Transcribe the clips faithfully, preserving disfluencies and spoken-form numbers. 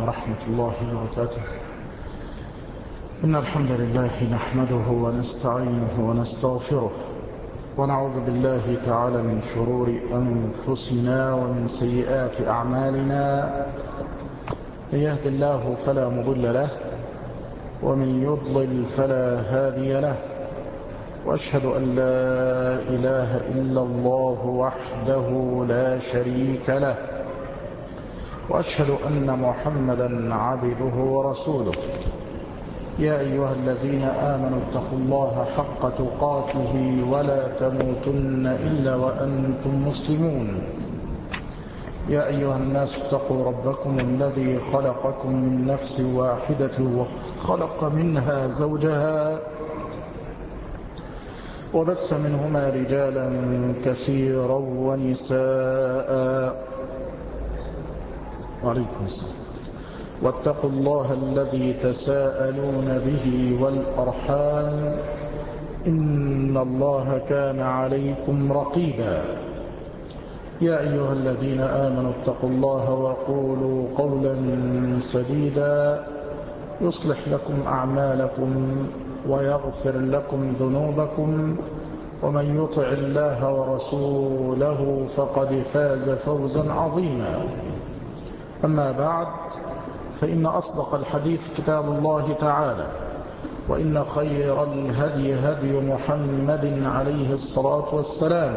ورحمة الله وبركاته. إن الحمد لله نحمده ونستعينه ونستغفره ونعوذ بالله تعالى من شرور أنفسنا ومن سيئات أعمالنا. من يهد الله فلا مضل له ومن يضلل فلا هادي له، وأشهد أن لا إله إلا الله وحده لا شريك له، وأشهد أن محمدا عبده ورسوله. يا أيها الذين آمنوا اتقوا الله حق تقاته ولا تموتن إلا وأنتم مسلمون. يا أيها الناس اتقوا ربكم الذي خلقكم من نفس واحدة وخلق منها زوجها وبث منهما رجالا كثيرا ونساء. وعليكم السلام. واتقوا الله الذي تساءلون به والأرحام إن الله كان عليكم رقيبا. يا أيها الذين آمنوا اتقوا الله وقولوا قولا سديدا يصلح لكم أعمالكم ويغفر لكم ذنوبكم، ومن يطع الله ورسوله فقد فاز فوزا عظيما. أما بعد، فإن أصدق الحديث كتاب الله تعالى، وإن خير الهدي هدي محمد عليه الصلاة والسلام،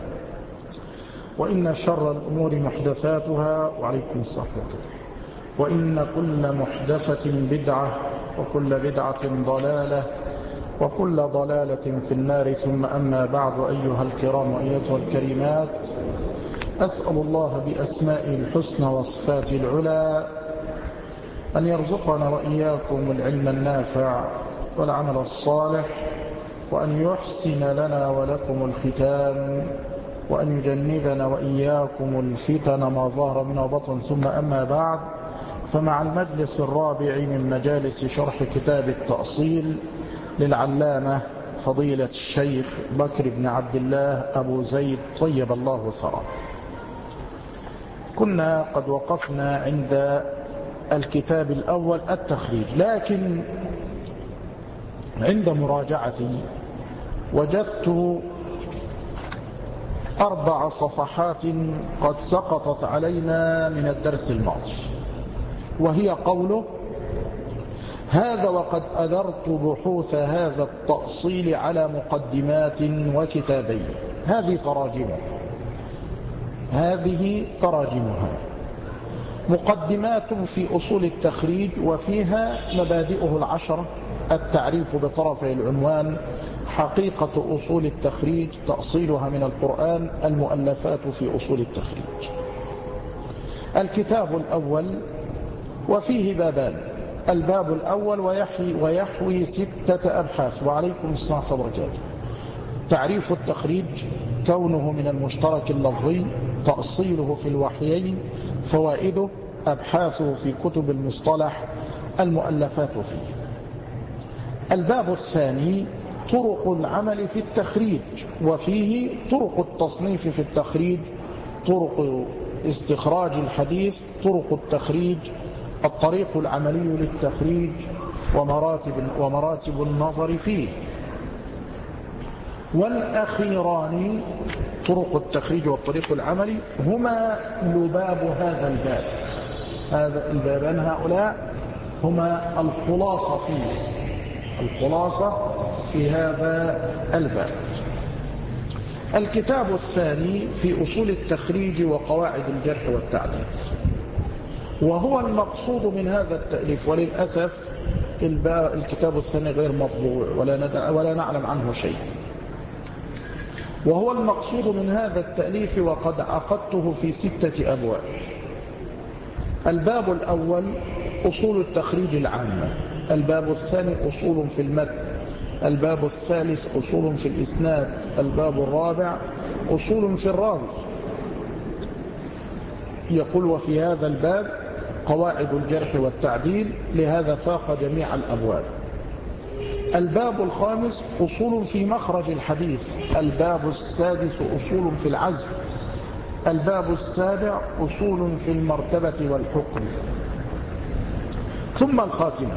وإن شر الأمور محدثاتها وعليكم الصلاة وإن كل محدثة بدعة وكل بدعة ضلالة وكل ضلالة في النار. ثم أما بعد، أيها الكرام وأيتها الكريمات، أسأل الله بأسمائه الحسنى وصفاته العلى أن يرزقنا وإياكم العلم النافع والعمل الصالح، وأن يحسن لنا ولكم الختام، وأن يجنبنا وإياكم الفتن ما ظهر منها وبطن. ثم أما بعد، فمع المجلس الرابع من مجالس شرح كتاب التأصيل للعلامة فضيلة الشيخ بكر بن عبد الله أبو زيد طيب الله ثراه. كنا قد وقفنا عند الكتاب الأول التخريج، لكن عند مراجعتي وجدت أربع صفحات قد سقطت علينا من الدرس الماضي، وهي قوله: هذا وقد أدرت بحوث هذا التأصيل على مقدمات وكتابين. هذه تراجمه هذه تراجمها مقدمات في أصول التخريج، وفيها مبادئه العشرة: التعريف بطرفي العنوان، حقيقة أصول التخريج، تأصيلها من القرآن، المؤلفات في أصول التخريج. الكتاب الأول وفيه بابان: الباب الأول ويحوي, ويحوي ستة أبحاث. وعليكم السلام وبركاته. تعريف التخريج، كونه من المشترك اللفظي، تأصيله في الوحيين، فوائده، أبحاثه في كتب المصطلح، المؤلفات فيه. الباب الثاني طرق العمل في التخريج، وفيه طرق التصنيف في التخريج، طرق استخراج الحديث، طرق التخريج، الطريق العملي للتخريج، ومراتب, ومراتب النظر فيه. والأخيران طرق التخريج والطريق العملي هما لباب هذا الباب. هذا البابان هؤلاء هما الخلاصة فيه الخلاصة في هذا الباب. الكتاب الثاني في أصول التخريج وقواعد الجرح والتعديل، وهو المقصود من هذا التأليف. وللأسف الكتاب الثاني غير مطبوع ولا, ولا نعلم عنه شيء، وهو المقصود من هذا التأليف، وقد عقدته في ستة أبواب. الباب الأول أصول التخريج العامة، الباب الثاني أصول في المتن، الباب الثالث أصول في الإسناد، الباب الرابع أصول في الراوي. يقول: وفي هذا الباب قواعد الجرح والتعديل، لهذا فاق جميع الأبواب. الباب الخامس أصول في مخرج الحديث، الباب السادس أصول في العزم، الباب السابع أصول في المرتبة والحكم، ثم الخاتمة: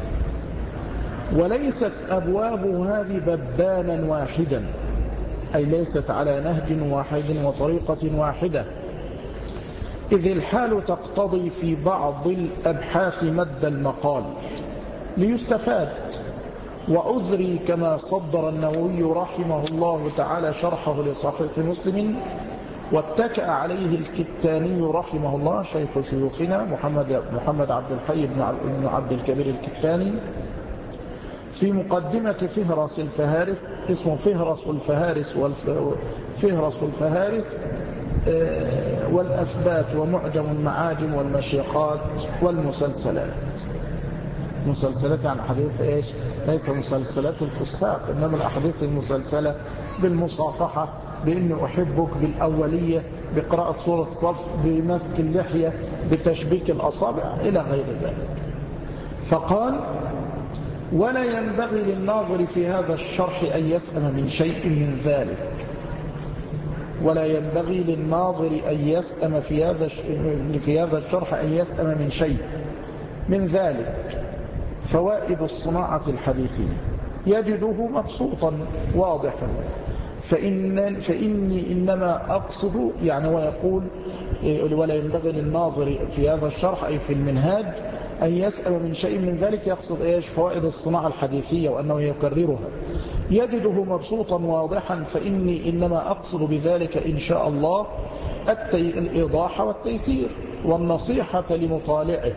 وليست أبواب هذه ببانا واحدا، أي ليست على نهج واحد وطريقة واحدة، إذ الحال تقتضي في بعض الأبحاث مد المقال ليستفاد. وأذري كما صدر النووي رحمه الله تعالى شرحه لصحيح مسلم، واتكأ عليه الكتاني رحمه الله شيخ شيوخنا محمد محمد عبد الحي بن عبد الكبير الكتاني، في مقدمة فهرس الفهارس، اسمه فهرس الفهارس فهرس الفهارس والأثبات ومعجم المعاجم والمشيقات والمسلسلات. مسلسلات يعني حديث إيش؟ ليس مسلسلات الفساق، إنما الأحاديث المسلسلة بالمصافحة، بإني أحبك، بالأولية، بقراءة سورة صف، بمسك اللحية، بتشبيك الأصابع إلى غير ذلك. فقال: ولا ينبغي للناظر في هذا الشرح أن يسأم من شيء من ذلك. ولا ينبغي للناظر أن يسأم في هذا في هذا الشرح أن يسأم من شيء من ذلك. فوائد الصناعة الحديثية يجده مبسوطا واضحا، فإن فإني إنما أقصد، يعني ويقول ولا ينبغي للناظر في هذا الشرح أي في المنهاج أن يسأل من شيء من ذلك، يقصد إيش؟ فوائد الصناعة الحديثية وأنه يكررها، يجده مبسوطا واضحا، فإني إنما أقصد بذلك إن شاء الله التي الإيضاح والتيسير والنصيحة لمطالعه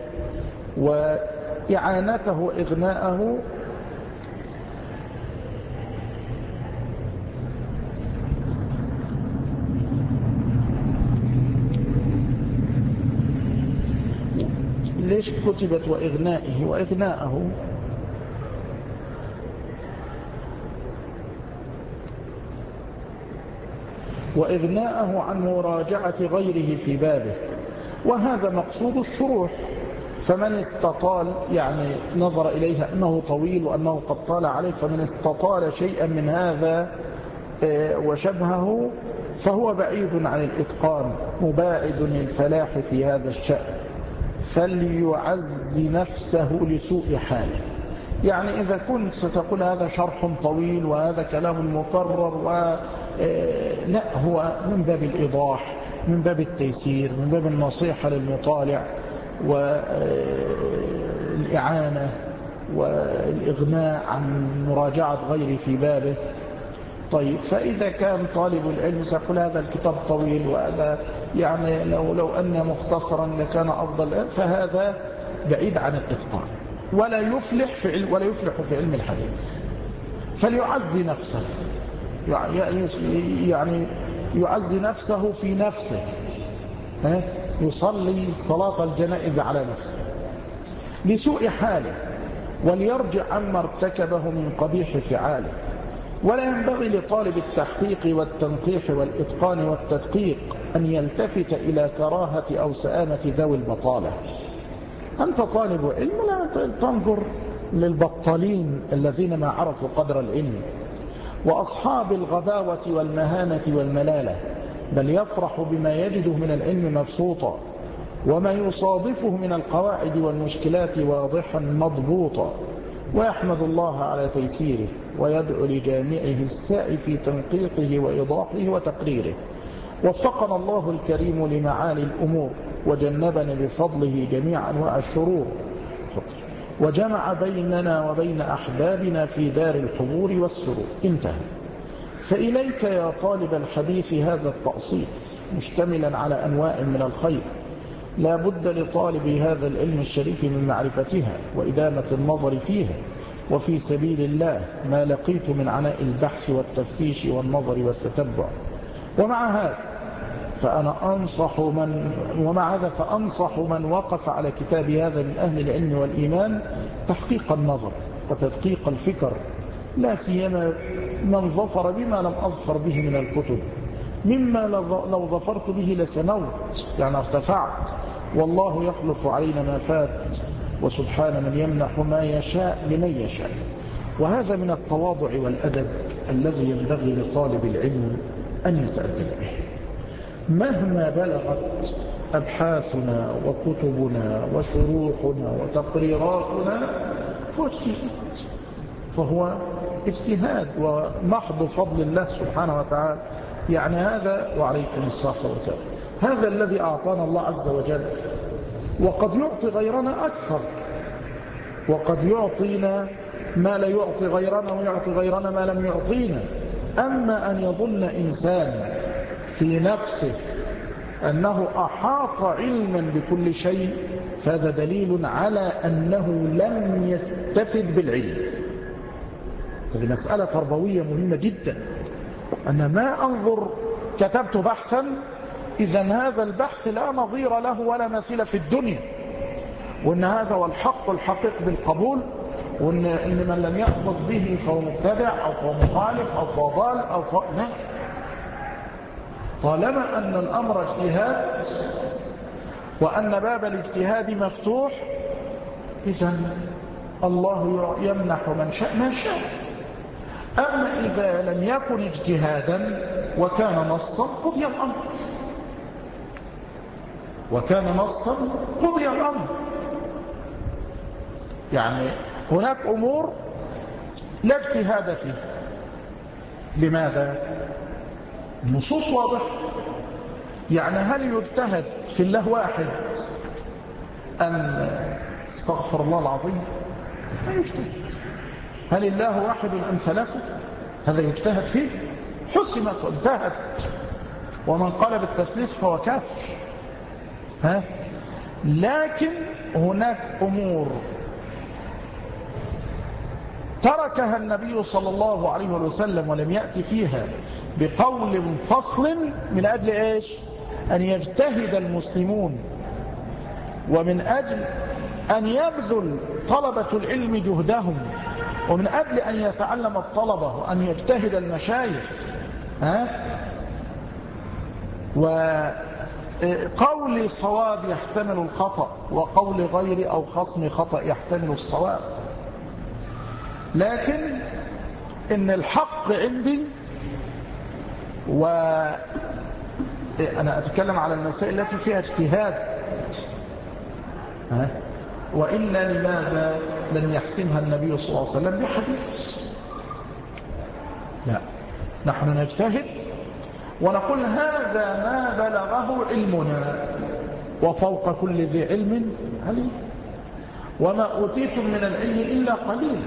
وإعانته وإغناءه ليش كتبت وإغنائه وإغناءه؟ وإغناءه عن مراجعة غيره في بابه، وهذا مقصود الشروح. فمن استطال، يعني نظر إليها أنه طويل وأنه قد طال عليه، فمن استطال شيئا من هذا وشبهه فهو بعيد عن الإتقان، مباعد للفلاح في هذا الشأن، فليعز نفسه لسوء حاله. يعني إذا كنت ستقول هذا شرح طويل وهذا كلام مكرر و لا، هو من باب الإيضاح، من باب التيسير، من باب النصيحة للمطالع والإعانة والإغناء عن مراجعة غيره في بابه. طيب، فإذا كان طالب العلم سيقول هذا الكتاب طويل وهذا يعني لو, لو أن مختصرا لكان أفضل، فهذا بعيد عن الإتقان ولا يفلح في علم ولا يفلح في علم الحديث. فليعزي نفسه، يعني يعزي نفسه في نفسه، يصلي صلاة الجنائز على نفسه لسوء حاله، وليرجع عما ارتكبه من قبيح فعاله. ولا ينبغي لطالب التحقيق والتنقيح والإتقان والتدقيق أن يلتفت إلى كراهة أو سآمة ذوي البطالة. أنت طالب علم، لا تنظر للبطالين الذين ما عرفوا قدر العلم وأصحاب الغباوة والمهانة والملالة، بل يفرح بما يجده من العلم مبسوطا، وما يصادفه من القواعد والمشكلات واضحا مضبوطا، ويحمد الله على تيسيره، ويدعو لجامعه السعي في تنقيقه وإيضاحه وتقريره. وفقنا الله الكريم لمعالي الأمور، وجنبنا بفضله جميع أنواع الشرور، وجمع بيننا وبين أحبابنا في دار الحضور والسرور. انتهى. فإليك يا طالب الحديث هذا التأصيل مشتملا على أنواع من الخير، لا بد لطالب هذا العلم الشريف من معرفتها وإدامة النظر فيها، وفي سبيل الله ما لقيت من عناء البحث والتفتيش والنظر والتتبع. ومع هذا فأنا أنصح من ومع هذا فأنصح من وقف على كتاب هذا من أهل العلم والإيمان تحقيق النظر وتدقيق الفكر، لا سيما من ظفر بما لم أظفر به من الكتب، مما لو ظفرت به لسنوت، يعني ارتفعت. والله يخلف علينا ما فات، وسبحان من يمنح ما يشاء لمن يشاء. وهذا من التواضع والأدب الذي ينبغي لطالب العلم أن يتأدب به. مهما بلغت أبحاثنا وكتبنا وشروحنا وتقريراتنا فهو اجتهاد فهو اجتهاد ومحض فضل الله سبحانه وتعالى. يعني هذا وعليكم الصحة والسلام هذا الذي أعطانا الله عز وجل، وقد يعطي غيرنا أكثر، وقد يعطينا ما لا يعطي غيرنا ويعطي غيرنا ما لم يعطينا. أما أن يظن إنسان في نفسه أنه أحاط علما بكل شيء فهذا دليل على أنه لم يستفد بالعلم. هذه مسألة تربوية مهمة جدا. أنا ما أنظر كتبت بحثا إذا هذا البحث لا نظير له ولا مثيل في الدنيا، وأن هذا هو الحق الحقيقي بالقبول، وأن إن من لم يأخذ به فهو مبتدع أو فهو مخالف أو فهو ضال أو فهو لا. طالما أن الأمر اجتهاد وأن باب الاجتهاد مفتوح، إذن الله يمنح من شاء ما شاء. أما إذا لم يكن اجتهادا وكان نصا قضي الأمر، وكان نصا قضي الأمر. يعني هناك أمور لا اجتهاد فيها. لماذا؟ النصوص واضحة. يعني هل يجتهد في الله واحد أن استغفر الله العظيم؟ لا يجتهد. هل الله واحد أم ثلاثة؟ هذا يجتهد فيه. حسمت وانتهت، ومن قال بالتثليث فهو كافر. ها؟ لكن هناك أمور تركها النبي صلى الله عليه وسلم ولم يأتي فيها بقول فصل من أجل إيش؟ أن يجتهد المسلمون، ومن أجل أن يبذل طلبة العلم جهدهم، ومن أجل أن يتعلم الطلبة وأن يجتهد المشايخ. ها؟ وقول صواب يحتمل الخطأ، وقول غير أو خصم خطأ يحتمل الصواب. لكن إن الحق عندي، وأنا أتكلم على المسائل التي فيها اجتهاد، ها؟ وإلا لماذا لم يحسمها النبي صلى الله عليه وسلم بحديث؟ لا، نحن نجتهد ونقول هذا ما بلغه علمنا، وفوق كل ذي علم عليم، وما أوتيتم من العلم إلا قليل.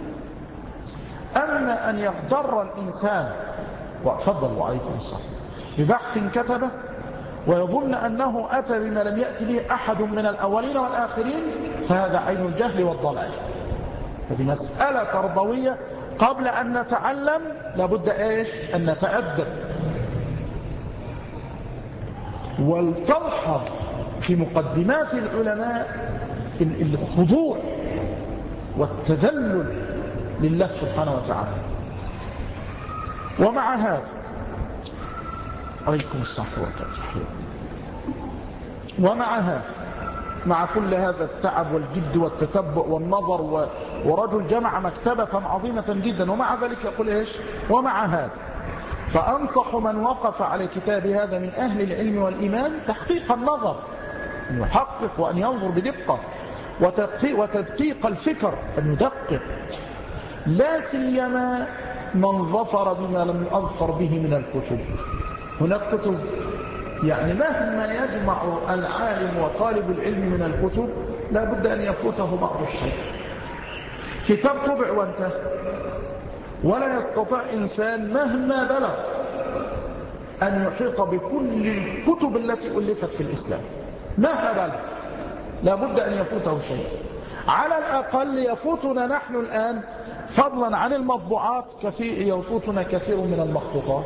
أما أن يغتر الإنسان وأفضل عليكم الصلاة ببحث كتبه ويظن أنه أتى بما لم يأتي به أحد من الأولين والآخرين، فهذا عين الجهل والضلال. هذه مسألة تربوية. قبل أن نتعلم لابد إيش؟ أن نتأدب. ولتلحظ في مقدمات العلماء الخضوع والتذلل لله سبحانه وتعالى. ومع هذا عليكم الصلاة والسلام، ومع هذا مع كل هذا التعب والجد والتتبع والنظر، ورجل جمع مكتبة عظيمة جدا، ومع ذلك يقول إيش؟ ومع هذا فأنصح من وقف على كتاب هذا من أهل العلم والإيمان تحقيق النظر، أن يحقق وأن ينظر بدقة، وتدقيق الفكر، أن يدقق، لا سيما من ظفر بما لم يظفر به من الكتب. هناك كتب يعني مهما يجمع العالم وطالب العلم من الكتب لا بد أن يفوته بعض الشيء. كتاب طبع وانتهى، ولا يستطيع إنسان مهما بلغ أن يحيط بكل الكتب التي ألفت في الإسلام مهما بلغ، لا بد أن يفوته شيء. على الأقل يفوتنا نحن الآن فضلا عن المطبوعات كثير، يفوتنا كثير من المخطوطات،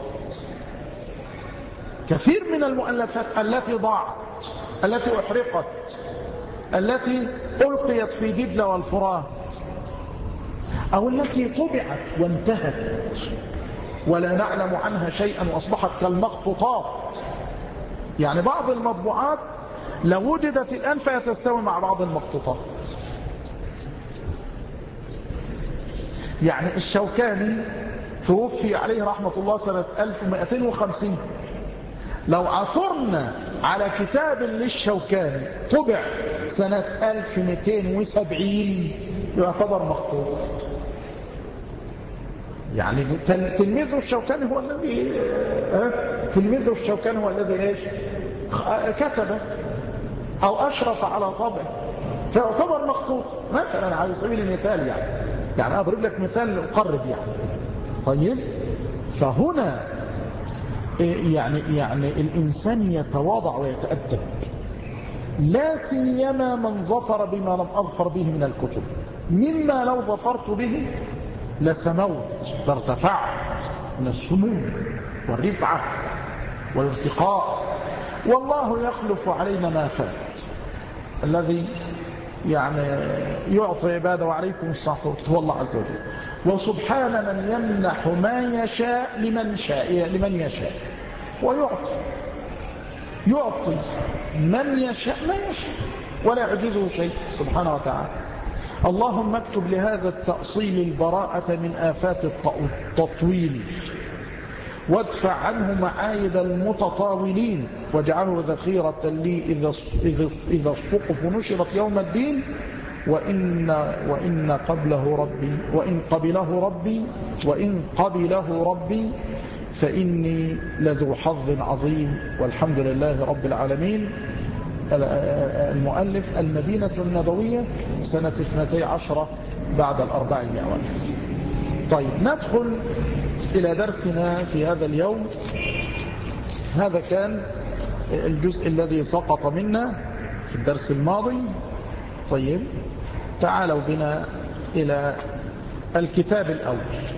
كثير من المؤلفات التي ضاعت، التي أحرقت، التي ألقيت في دجلة والفرات، أو التي طبعت وانتهت ولا نعلم عنها شيئا وأصبحت كالمخطوطات. يعني بعض المطبوعات لو وجدت الآن فهي تستوي مع بعض المخطوطات. يعني الشوكاني توفي عليه رحمة الله سنة ألف ومئتين وخمسين، لو عثرنا على كتاب للشوكاني طبع سنة ألف ومئتين وسبعين يعتبر مخطوط. يعني تلميذه الشوكاني هو الذي تلميذه الشوكاني هو الذي ايش كتبه او اشرف على طبعه، فيعتبر مخطوط مثلا على سبيل المثال. يعني يعني اضرب لك مثال اقرب يعني. طيب فهنا يعني يعني الانسان يتواضع ويتأدب، لا سيما من ظفر بما لم اظفر به من الكتب، مما لو ظفرت به لسموت لارتفعت من السمو والرفعة والارتقاء. والله يخلف علينا ما فات. الذي يعني يعطي عباده وعليكم الصحوة هو الله عز وجل. وسبحان من يمنح ما يشاء لمن شاء لمن يشاء ويعطي يعطي من يشاء ما يشاء ولا يعجزه شيء سبحانه وتعالى. اللهم اكتب لهذا التأصيل البراءة من آفات التطويل، وادفع عنه معايد المتطاولين، واجعله ذخيرة لي إذا إذا الصحف نشرت يوم الدين، وإن وإن قبله ربي وإن قبله ربي وإن قبله ربي فإني لذو حظ عظيم. والحمد لله رب العالمين. المؤلف المدينة النبوية سنة اثنتي عشرة بعد الأربعمائة والف. طيب ندخل إلى درسنا في هذا اليوم. هذا كان الجزء الذي سقط منا في الدرس الماضي. طيب تعالوا بنا إلى الكتاب الأول.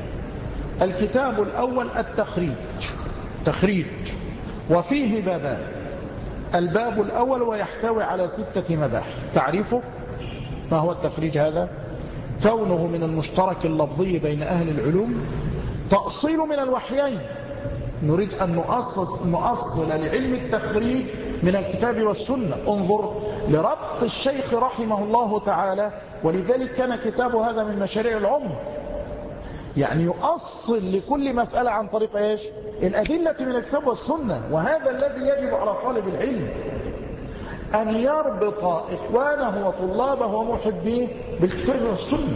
الكتاب الأول التخريج تخريج وفيه بابان. الباب الأول ويحتوي على ستة مباحث. تعريفه ما هو التخريج؟ هذا كونه من المشترك اللفظي بين أهل العلوم، تأصيل من الوحيين. نريد أن نؤصل, نؤصل لعلم التخريج من الكتاب والسنة. انظر لربط الشيخ رحمه الله تعالى، ولذلك كان كتاب هذا من مشاريع العمر. يعني يؤصل لكل مسألة عن طريق إيش؟ الأدلة من الكتاب والسنة. وهذا الذي يجب على طالب العلم أن يربط إخوانه وطلابه ومحبيه بالكتاب والسنة،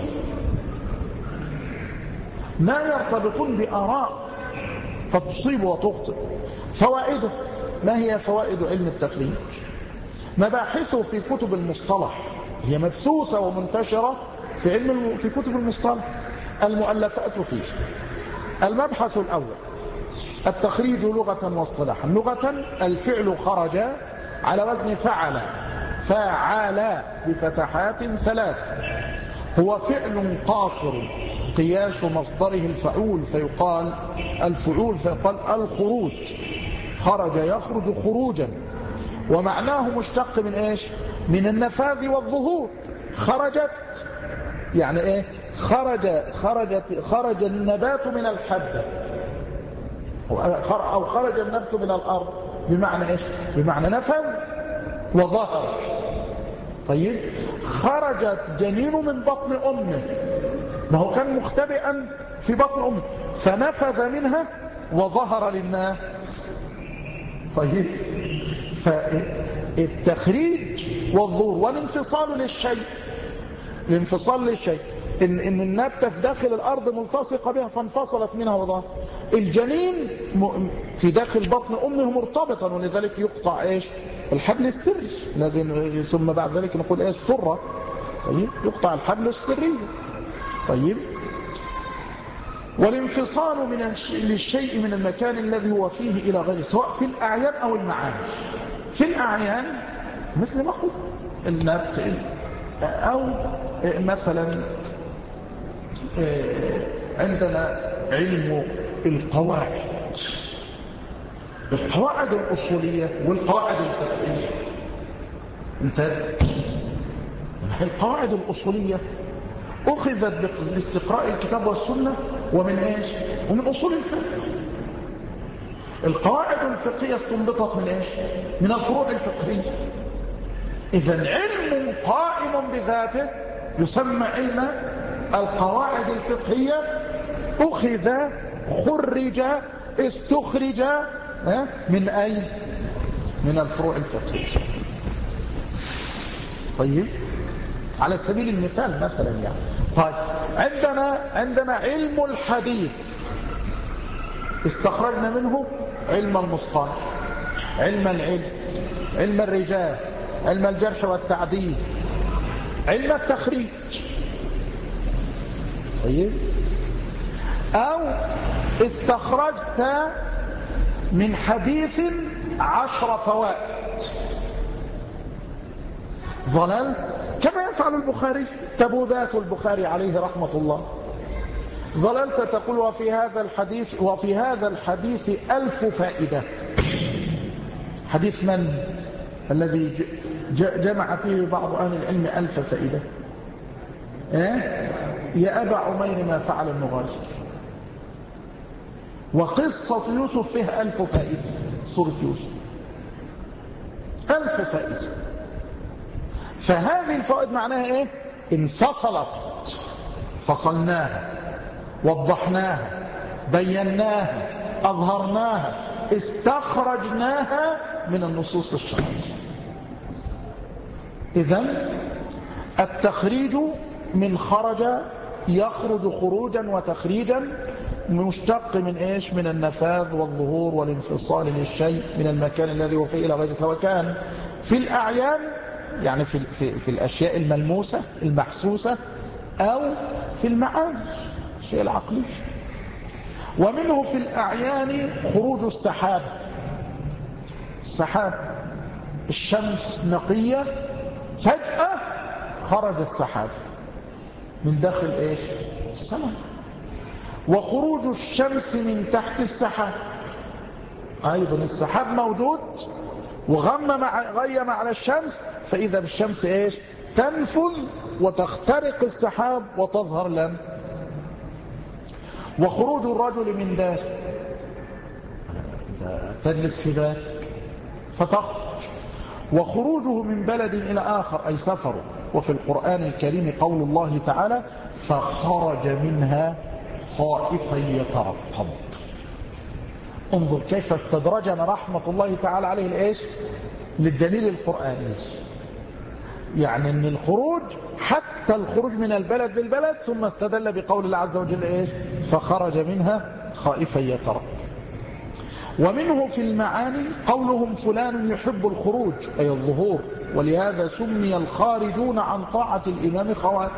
ما يرتبطون بآراء فتصيب وتخطئ. فوائده ما هي فوائد علم التخريج؟ مباحثه في كتب المصطلح، هي مبثوثة ومنتشرة في علم في كتب المصطلح، المؤلفات فيه. المبحث الأول التخريج لغة واصطلاحا. لغة الفعل خرج على وزن فعل فاعل بفتحات ثلاث، هو فعل قاصر قياس مصدره الفعول فيقال الفعول فيقال الخروج. خرج يخرج خروجا. ومعناه مشتق من ايش؟ من النفاذ والظهور. خرجت يعني ايه؟ خرج خرجت خرج النبات من الحبة، أو خرج النبت من الأرض، بمعنى إيش؟ بمعنى نفذ وظهر. طيب خرجت جنين من بطن أمه، ما هو كان مختبئا في بطن أمه فنفذ منها وظهر للناس. طيب فالتخريج والظهور والانفصال للشيء. الانفصال للشيء إن, إن النبتة في داخل الأرض ملتصقة بها فانفصلت منها وظهر. الجنين في داخل بطن أمه مرتبطا، ولذلك يقطع إيش؟ الحبل السري الذي ثم بعد ذلك نقول إيش؟ السرة. طيب يقطع الحبل السري. طيب والانفصال من للشيء من المكان الذي هو فيه إلى غيره، سواء في الأعيان أو المعاني. في الأعيان مثل ما قلت النبت، أو مثلا عندنا علم القواعد، القواعد الأصولية والقواعد الفقهية. انتهت. القواعد الأصولية أخذت باستقراء الكتاب والسنة ومن إيش؟ ومن أصول الفقه. القواعد الفقهية استنبطت من إيش؟ من الفروع الفقهية. إذن علم قائم بذاته يسمى علم القواعد الفقهية. أخذ خرج استخرج ها؟ من أين؟ من الفروع الفقهية. طيب على سبيل المثال مثلا يعني. طيب عندنا عندنا علم الحديث استخرجنا منه علم المصطلح، علم العلم، علم الرجال، علم الجرح والتعديل، علم التخريج. طيب أو استخرجت من حديث عشر فوائد، ظللت كما يفعل البخاري، تبوذات البخاري عليه رحمة الله، ظللت تقول وفي هذا الحديث وفي هذا الحديث ألف فائدة. حديث من الذي جمع فيه بعض أهل العلم ألف فائدة؟ إيه؟ يا أبا عمير ما فعل النغاشر. وقصة يوسف فيها ألف فائدة، سورة يوسف ألف فائدة. فهذه الفوائد معناها إيه؟ انفصلت، فصلناها، وضحناها، بيناها، أظهرناها، استخرجناها من النصوص الشرعية. إذن التخريج من خرج يخرج خروجا وتخريجا، مشتق من إيش؟ من النفاذ والظهور والانفصال للشيء من المكان الذي هو فيه إلى غيره، سواء كان في الأعيان يعني في, في, في الأشياء الملموسة المحسوسة، أو في المعاني الشيء العقلي. ومنه في الأعيان خروج السحاب، السحاب الشمس نقية فجأة خرجت سحاب من داخل إيش؟ السماء. وخروج الشمس من تحت السحاب، أيضا السحاب موجود وغم مع غيم على الشمس، فإذا بالشمس إيش؟ تنفذ وتخترق السحاب وتظهر لنا. وخروج الرجل من دار، تجلس في دار فتخرج. وخروجه من بلد إلى آخر أي سفره. وفي القرآن الكريم قول الله تعالى فخرج منها خائفا يترقب. انظر كيف استدرجنا رحمة الله تعالى عليه الإيش؟ للدليل القرآني. يعني أن الخروج حتى الخروج من البلد للبلد، ثم استدل بقول الله عز وجل إيش؟ فخرج منها خائفا يترقب. ومنه في المعاني قولهم فلان يحب الخروج أي الظهور، ولهذا سمي الخارجون عن طاعة الإمام خوارج.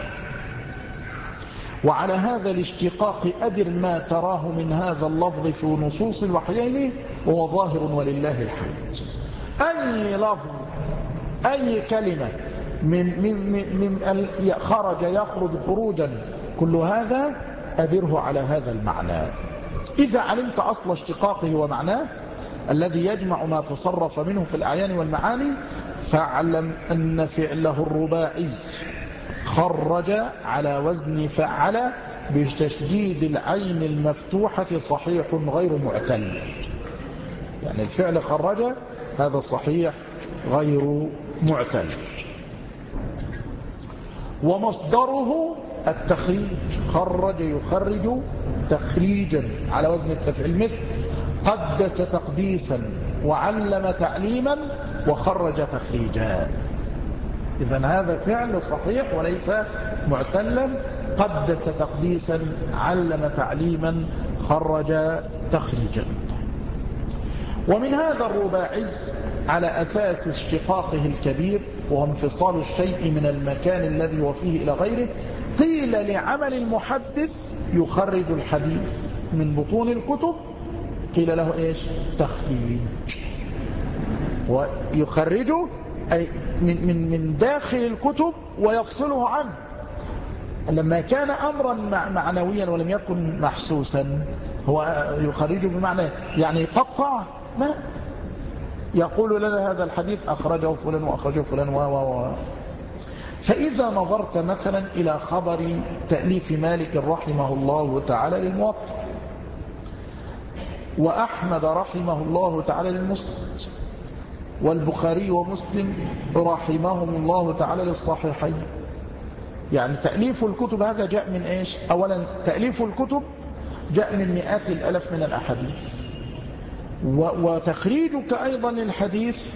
وعلى هذا الاشتقاق أدر ما تراه من هذا اللفظ في نصوص الوحيين وهو ظاهر ولله الحمد. أي لفظ أي كلمة من, من, من, من خرج يخرج خروجا، كل هذا أدره على هذا المعنى. إذا علمت أصل اشتقاقه ومعناه الذي يجمع ما تصرف منه في الأعيان والمعاني، فاعلم أن فعله الرباعي خرج على وزن فعل بتشديد العين المفتوحة صحيح غير معتل. يعني الفعل خرج هذا صحيح غير معتل. ومصدره التخريج، خرج يخرج تخريجا على وزن التفعيل، مثل قدس تقديسا وعلم تعليما وخرج تخريجا. إذن هذا فعل صحيح وليس معتلا، قدس تقديسا علم تعليما خرج تخريجا. ومن هذا الرباعي على أساس اشتقاقه الكبير وهو انفصال الشيء من المكان الذي هو فيه إلى غيره، قيل لعمل المحدث يخرج الحديث من بطون الكتب، قيل له إيش؟ تخريج. ويخرجه أي من, من, من داخل الكتب ويفصله عنه. لما كان أمرا معنويا ولم يكن محسوسا، هو يخرجه بمعنى يعني يقطع، لا، يقول لنا هذا الحديث أخرجه فلان وأخرجه فلان و و فإذا نظرت مثلا إلى خبر تأليف مالك رحمه الله تعالى للموطأ، وأحمد رحمه الله تعالى للمسند، والبخاري ومسلم رحمهم الله تعالى للصحيحين، يعني تأليف الكتب هذا جاء من إيش؟ أولا تأليف الكتب جاء من مئات الألف من الأحاديث، وتخريجك أيضا للحديث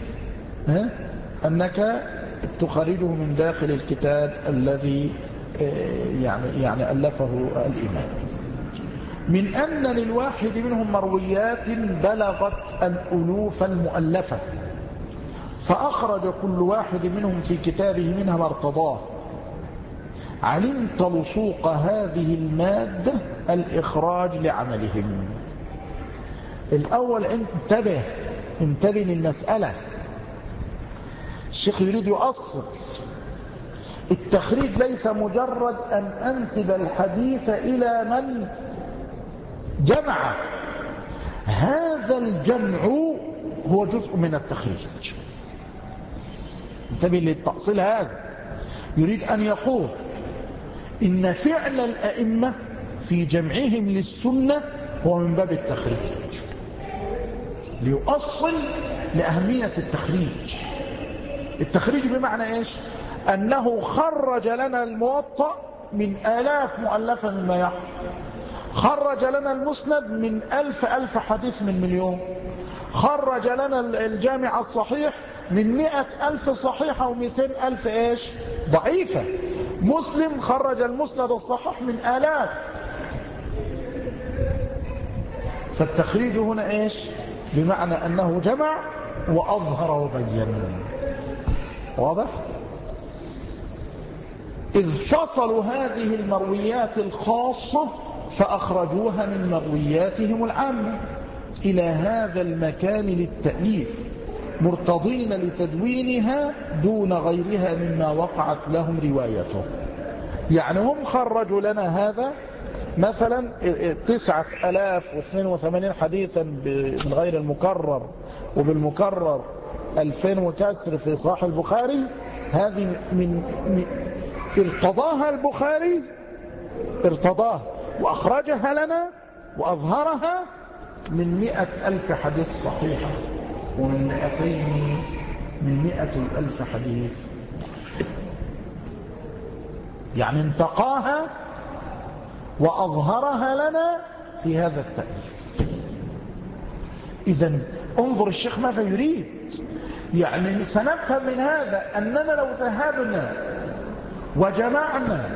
أنك تخرجه من داخل الكتاب الذي يعني يعني ألفه الإمام. من أن للواحد منهم مرويات بلغت الألوف المؤلفة، فأخرج كل واحد منهم في كتابه منها ما ارتضاه، علمت لصوق هذه المادة الإخراج لعملهم. الأول انتبه انتبه للمسألة. الشيخ يريد يؤصل التخريج ليس مجرد أن أنسب الحديث إلى من جمع، هذا الجمع هو جزء من التخريج. انتبه للتأصيل هذا. يريد أن يقول إن فعل الأئمة في جمعهم للسنة هو من باب التخريج، ليؤصل لأهمية التخريج. التخريج بمعنى إيش؟ أنه خرج لنا الموطأ من آلاف مؤلفة مما يحفظ، خرج لنا المسند من ألف ألف حديث من مليون، خرج لنا الجامع الصحيح من مئة ألف صحيحة ومئتين ألف إيش ضعيفة. مسلم خرج المسند الصحيح من آلاف. فالتخريج هنا إيش؟ بمعنى أنه جمع وأظهر وبين. واضح؟ إذ فصلوا هذه المرويات الخاصة فأخرجوها من مروياتهم العامة إلى هذا المكان للتأليف، مرتضين لتدوينها دون غيرها مما وقعت لهم روايته. يعني هم خرجوا لنا هذا مثلا تسعة آلاف واثنين وثمانين حديثا من غير المكرر، وبالمكرر ألفين وكسر في صحيح البخاري. هذه من ارتضاها البخاري، ارتضاها وأخرجها لنا وأظهرها من مئة ألف حديث صحيحة ومن مئتين من مئتي ألف حديث. يعني انتقاها وأظهرها لنا في هذا التأليف. إذن انظر الشيخ ماذا يريد. يعني سنفهم من هذا أننا لو ذهبنا وجمعنا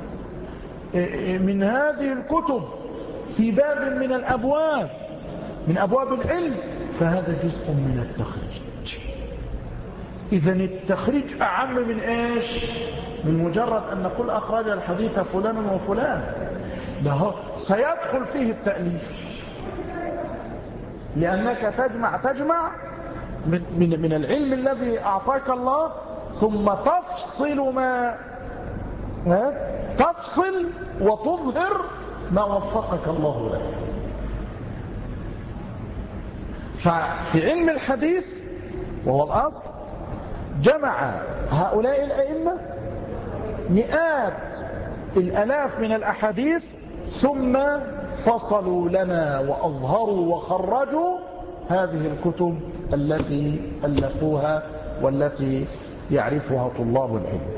من هذه الكتب في باب من الأبواب من أبواب العلم فهذا جزء من التخريج. إذن التخريج أعم من إيش؟ من مجرد أن نقول أخرج الحديث فلان وفلان. ده سيدخل فيه التأليف، لأنك تجمع تجمع من, من, من العلم الذي أعطاك الله، ثم تفصل ما تفصل وتظهر ما وفقك الله له. ففي علم الحديث وهو الأصل جمع هؤلاء الأئمة مئات الألاف من الأحاديث، ثم فصلوا لنا وأظهروا وخرجوا هذه الكتب التي ألفوها والتي يعرفها طلاب العلم.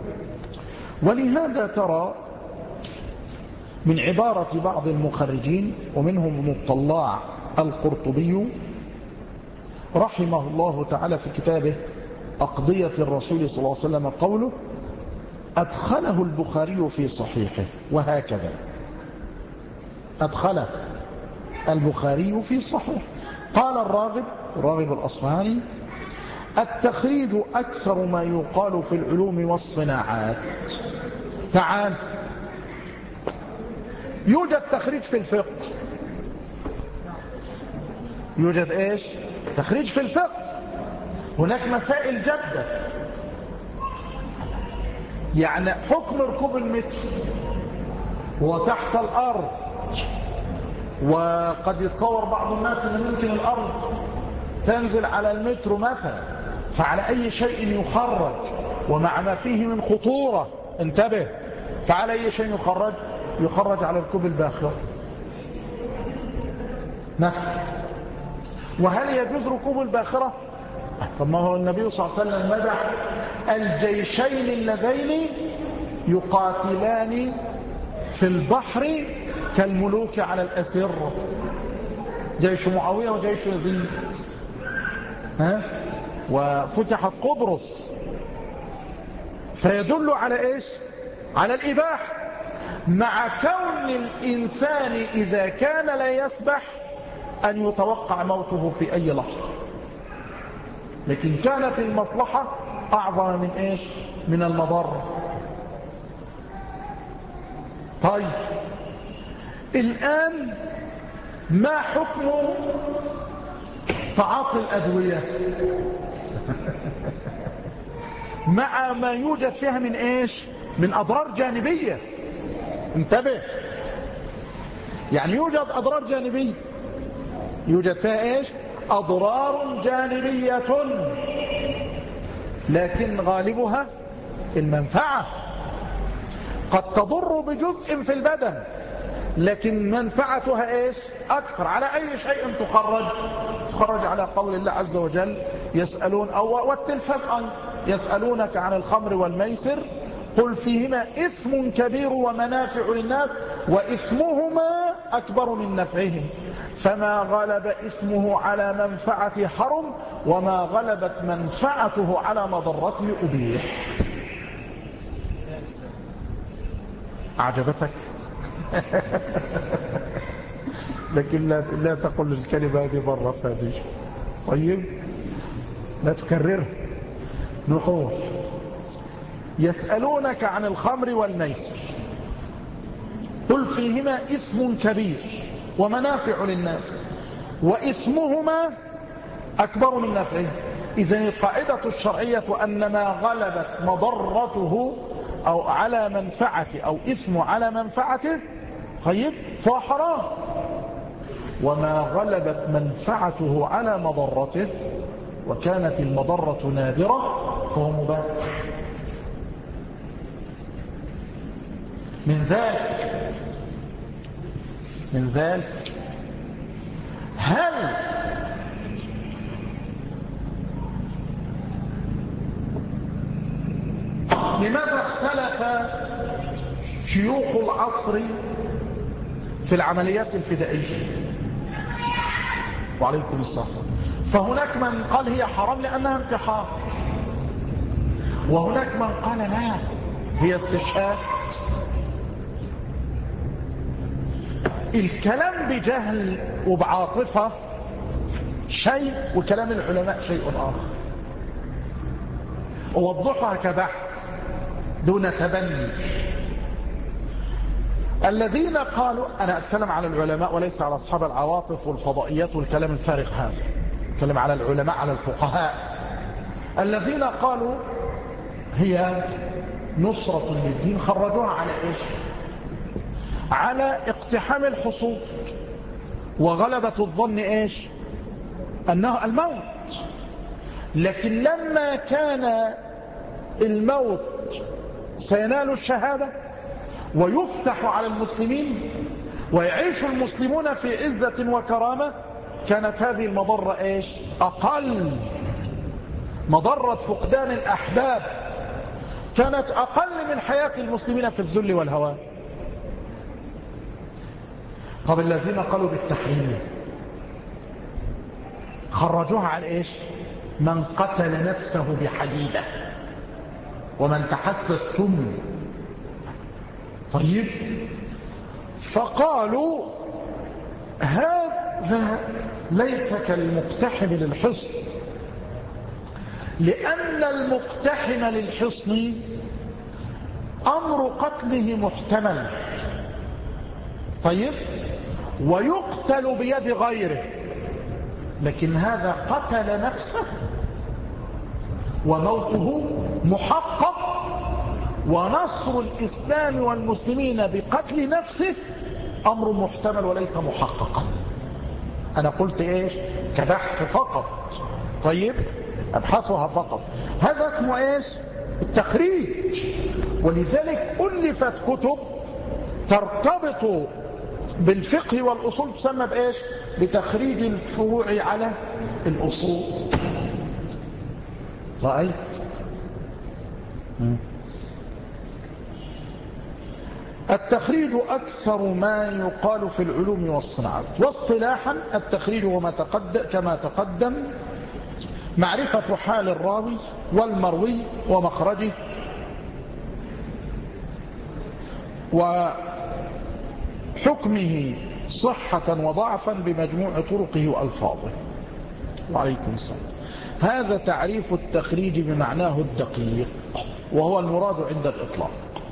ولهذا ترى من عبارة بعض المخرجين ومنهم ابن الطلاع القرطبي رحمه الله تعالى في كتابه أقضية الرسول صلى الله عليه وسلم قوله: أدخله البخاري في صحيحه. وهكذا أدخله البخاري في صحيح. قال الراغب الراغب الأصفهاني: التخريج أكثر ما يقال في العلوم والصناعات. تعال، يوجد تخريج في الفقه، يوجد إيش؟ تخريج في الفقه. هناك مسائل جدت، يعني حكم ركوب المتر هو تحت الأرض، وقد يتصور بعض الناس أن ممكن الأرض تنزل على المتر مثلا، فعلى أي شيء يخرج ومع ما فيه من خطورة، انتبه، فعلى أي شيء يخرج يخرج على ركوب الباخرة مثلا. وهل يجوز ركوب الباخرة؟ طب ما هو النبي صلى الله عليه وسلم مدح الجيشين اللذين يقاتلان في البحر كالملوك على الأسرة. جيش معاوية وجيش يزيد، ها؟ وفتحت قبرص، فيدل على إيش؟ على الإباحة، مع كون الإنسان إذا كان لا يسبح أن يتوقع موته في أي لحظة، لكن كانت المصلحة أعظم من إيش؟ من المضر. طيب الآن ما حكم تعاطي الأدوية مع ما يوجد فيها من إيش؟ من أضرار جانبية. انتبه، يعني يوجد أضرار جانبية، يوجد فيها إيش؟ أضرار جانبية، لكن غالبها المنفعة. قد تضر بجزء في البدن لكن منفعتها إيش؟ أكثر. على أي شيء تخرج؟ تخرج على قول الله عز وجل يسألون، أو والتلفاز أيضا، يسألونك عن الخمر والميسر قل فيهما إثم كبير ومنافع للناس وإثمهما أكبر من نفعهم فما غلب إثمه على منفعته حرم وما غلبت منفعته على مضرته أبيح. أعجبتك؟ لكن لا, لا تقل الكلمة هذه مرة ثانية. طيب لا تكررها. نقول يسألونك عن الخمر والميسر قل فيهما إثم كبير ومنافع للناس وإثمهما أكبر من نفعه. إذن القاعدة الشرعية أن ما غلبت مضرته أو على منفعته أو إثم على منفعته طيب فهو حرام، وما غلبت منفعته على مضرته وكانت المضرة نادرة فهو مباح. من ذلك من ذلك هل لماذا اختلف شيوخ العصر في العمليات الفدائية؟ وعليكم السلام. فهناك من قال هي حرام لأنها انتحار، وهناك من قال لا هي استشهاد. الكلام بجهل وبعاطفة شيء وكلام العلماء شيء آخر. أوضحها كبحث دون تبني. الذين قالوا، أنا أتكلم على العلماء وليس على أصحاب العواطف والفضائيات والكلام الفارغ هذا، أتكلم على العلماء على الفقهاء. الذين قالوا هي نصرة للدين خرجوها على إيش؟ على اقتحام الحصول وغلبة الظن إيش؟ أنه الموت. لكن لما كان الموت سينال الشهادة ويفتح على المسلمين ويعيش المسلمون في عزة وكرامة كانت هذه المضرة إيش؟ أقل. مضرة فقدان الأحباب كانت أقل من حياة المسلمين في الذل والهوان. طب الذين قالوا بالتحريم خرجوها على إيش؟ من قتل نفسه بحديدة ومن تحسى السم. طيب فقالوا هذا ليس كالمقتحم للحصن، لأن المقتحم للحصن أمر قتله محتمل طيب ويقتل بيد غيره، لكن هذا قتل نفسه وموته محقق، ونصر الإسلام والمسلمين بقتل نفسه أمر محتمل وليس محققا. أنا قلت إيش؟ كبحث فقط. طيب أبحثها فقط. هذا اسمه إيش؟ التخريج. ولذلك ألفت كتب ترتبط بالفقه والأصول تسمى بإيش؟ بتخريج الفروع على الأصول. رأيت؟ التخريج أكثر ما يقال في العلوم والصناعات، واصطلاحا التخريج وما تقدم كما تقدم معرفة حال الراوي والمروي ومخرجه وحكمه صحة وضعفا بمجموع طرقه وألفاظه. وعليكم السلام. هذا تعريف التخريج بمعناه الدقيق، وهو المراد عند الإطلاق.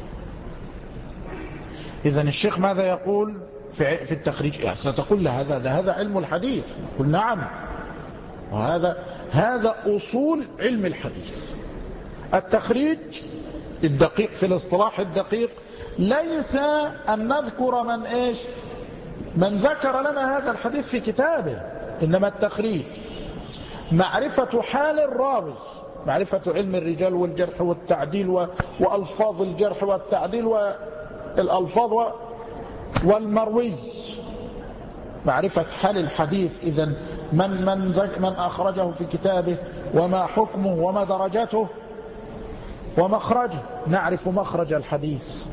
إذن الشيخ ماذا يقول في في التخريج؟ يعني ستقول له هذا ده هذا علم الحديث. قل نعم، وهذا هذا أصول علم الحديث. التخريج الدقيق في الاصطلاح الدقيق ليس أن نذكر من إيش من ذكر لنا هذا الحديث في كتابه، إنما التخريج معرفة حال الراوي، معرفة علم الرجال والجرح والتعديل وألفاظ الجرح والتعديل والألفاظ والمروي، معرفة حال الحديث. إذن من, من, من أخرجه في كتابه وما حكمه وما درجته ومخرجه، نعرف مخرج الحديث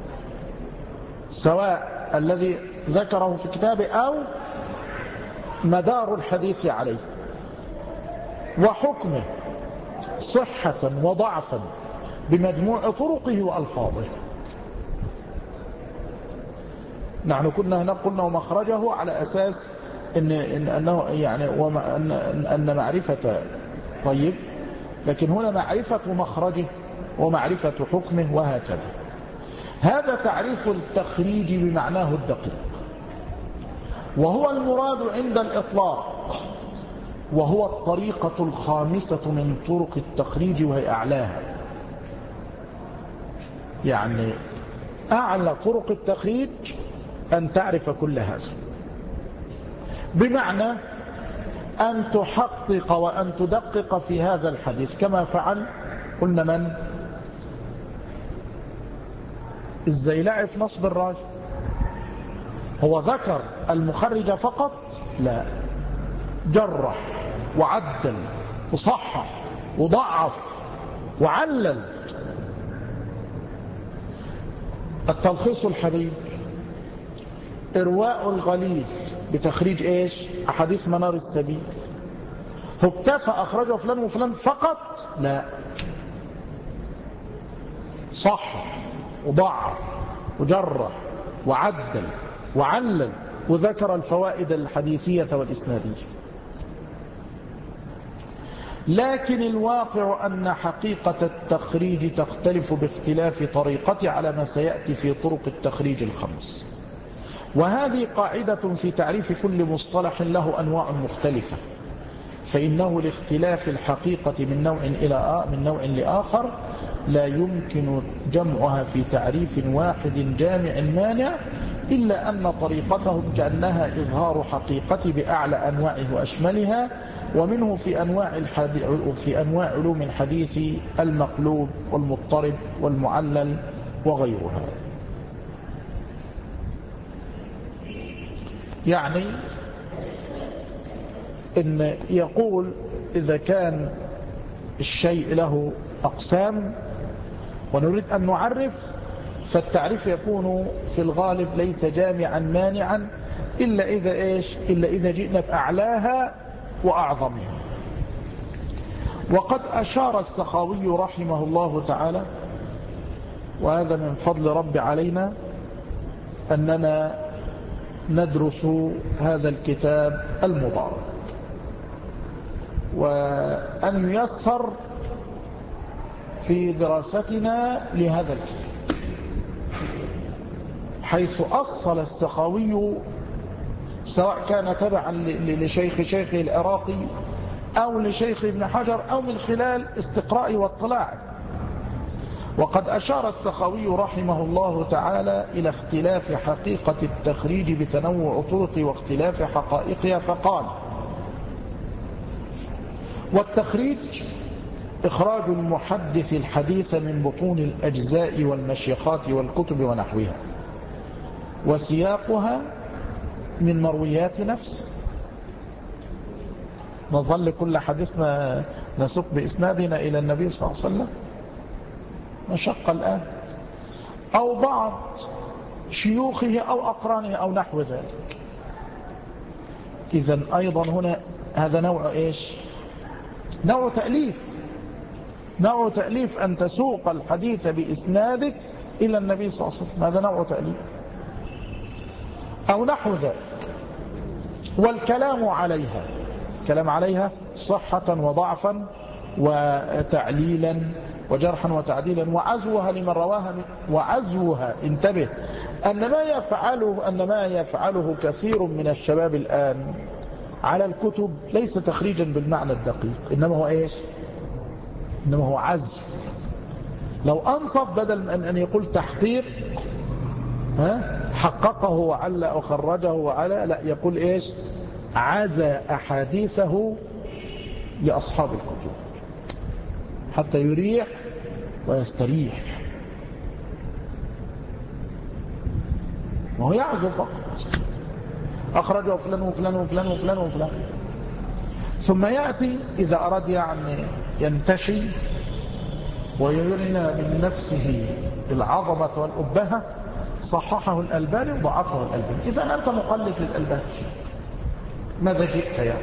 سواء الذي ذكره في كتابه أو مدار الحديث عليه، وحكمه صحة وضعفا بمجموع طرقه وألفاظه. نحن كنا هنا قلنا ومخرجه على أساس إن, إن أنه يعني وما أن, أن معرفة طيب، لكن هنا معرفة مخرجه ومعرفة حكمه وهكذا. هذا تعريف التخريج بمعناه الدقيق، وهو المراد عند الإطلاق، وهو الطريقة الخامسة من طرق التخريج وهي أعلاها. يعني أعلى طرق التخريج أن تعرف كل هذا، بمعنى أن تحقق وأن تدقق في هذا الحديث كما فعل قلنا من الزيلعي في نصب الراي. هو ذكر المخرج فقط؟ لا، جرح وعدل وصحح وضعف وعلل. التلخيص الحبيب، إرواء الغليل بتخريج إيش؟ أحاديث منار السبيل. هو اكتفى أخرجه فلان وفلان فقط؟ لا، صحح وضعف وجرح وعدل وعلل وذكر الفوائد الحديثية والإسنادية. لكن الواقع أن حقيقة التخريج تختلف باختلاف طريقته على ما سيأتي في طرق التخريج الخمس. وهذه قاعدة في تعريف كل مصطلح له أنواع مختلفة، فإنه لاختلاف الحقيقة من نوع إلى من نوع لآخر لا يمكن جمعها في تعريف واحد جامع مانع، إلا أن طريقتهم كأنها إظهار حقيقة بأعلى أنواعه وأشملها، ومنه في أنواع الحديث في أنواع علوم الحديث المقلوب والمضطرب والمعلل وغيرها. يعني إن يقول إذا كان الشيء له أقسام ونريد أن نعرف، فالتعريف يكون في الغالب ليس جامعا مانعا إلا إذا إيش إلا إذا جئنا بأعلاها وأعظمها. وقد أشار السخاوي رحمه الله تعالى، وهذا من فضل رب علينا أننا ندرس هذا الكتاب المبارك، وأن ييسر في دراستنا لهذا الكتاب، حيث أصل السخاوي سواء كان تبعا لشيخ شيخه العراقي أو لشيخ ابن حجر أو من خلال استقراء واطلاع. وقد أشار السخاوي رحمه الله تعالى إلى اختلاف حقيقة التخريج بتنوع طرق واختلاف حقائقها، فقال: والتخريج إخراج المحدث الحديث من بطون الأجزاء والمشيخات والكتب ونحوها، وسياقها من مرويات نفسه. نظل كل حديثنا نسوق بإسنادنا إلى النبي صلى الله عليه وسلم، مشق الآن. أو بعض شيوخه أو أقرانه أو نحو ذلك. إذن أيضا هنا هذا نوع إيش؟ نوع تأليف، نوع تأليف أن تسوق الحديث بإسنادك إلى النبي صلى الله عليه وسلم، هذا نوع تأليف أو نحو ذلك. والكلام عليها، الكلام عليها صحة وضعفا وتعليلا وجرحا وتعديلا وعزوها لمن رواها من وعزوها. انتبه أن ما يفعله أن ما يفعله كثير من الشباب الآن على الكتب ليس تخريجا بالمعنى الدقيق، إنما هو إيش؟ إنما هو عزو. لو أنصف بدل من أن يقول تحقيق ها حققه وعلى وخرجه وعلى، لا يقول إيش؟ عزى أحاديثه لأصحاب الكتب حتى يريح ويستريح، وهو يعزو فقط، أخرجه فلان وفلان وفلان وفلان وفلان. ثم يأتي إذا أراد يعني ينتشي ويرنا من نفسه العظمة والأبهة صححه الألباني وضعفه الألباني. إذا أنت مقلد للألباني، ماذا جئت يعني؟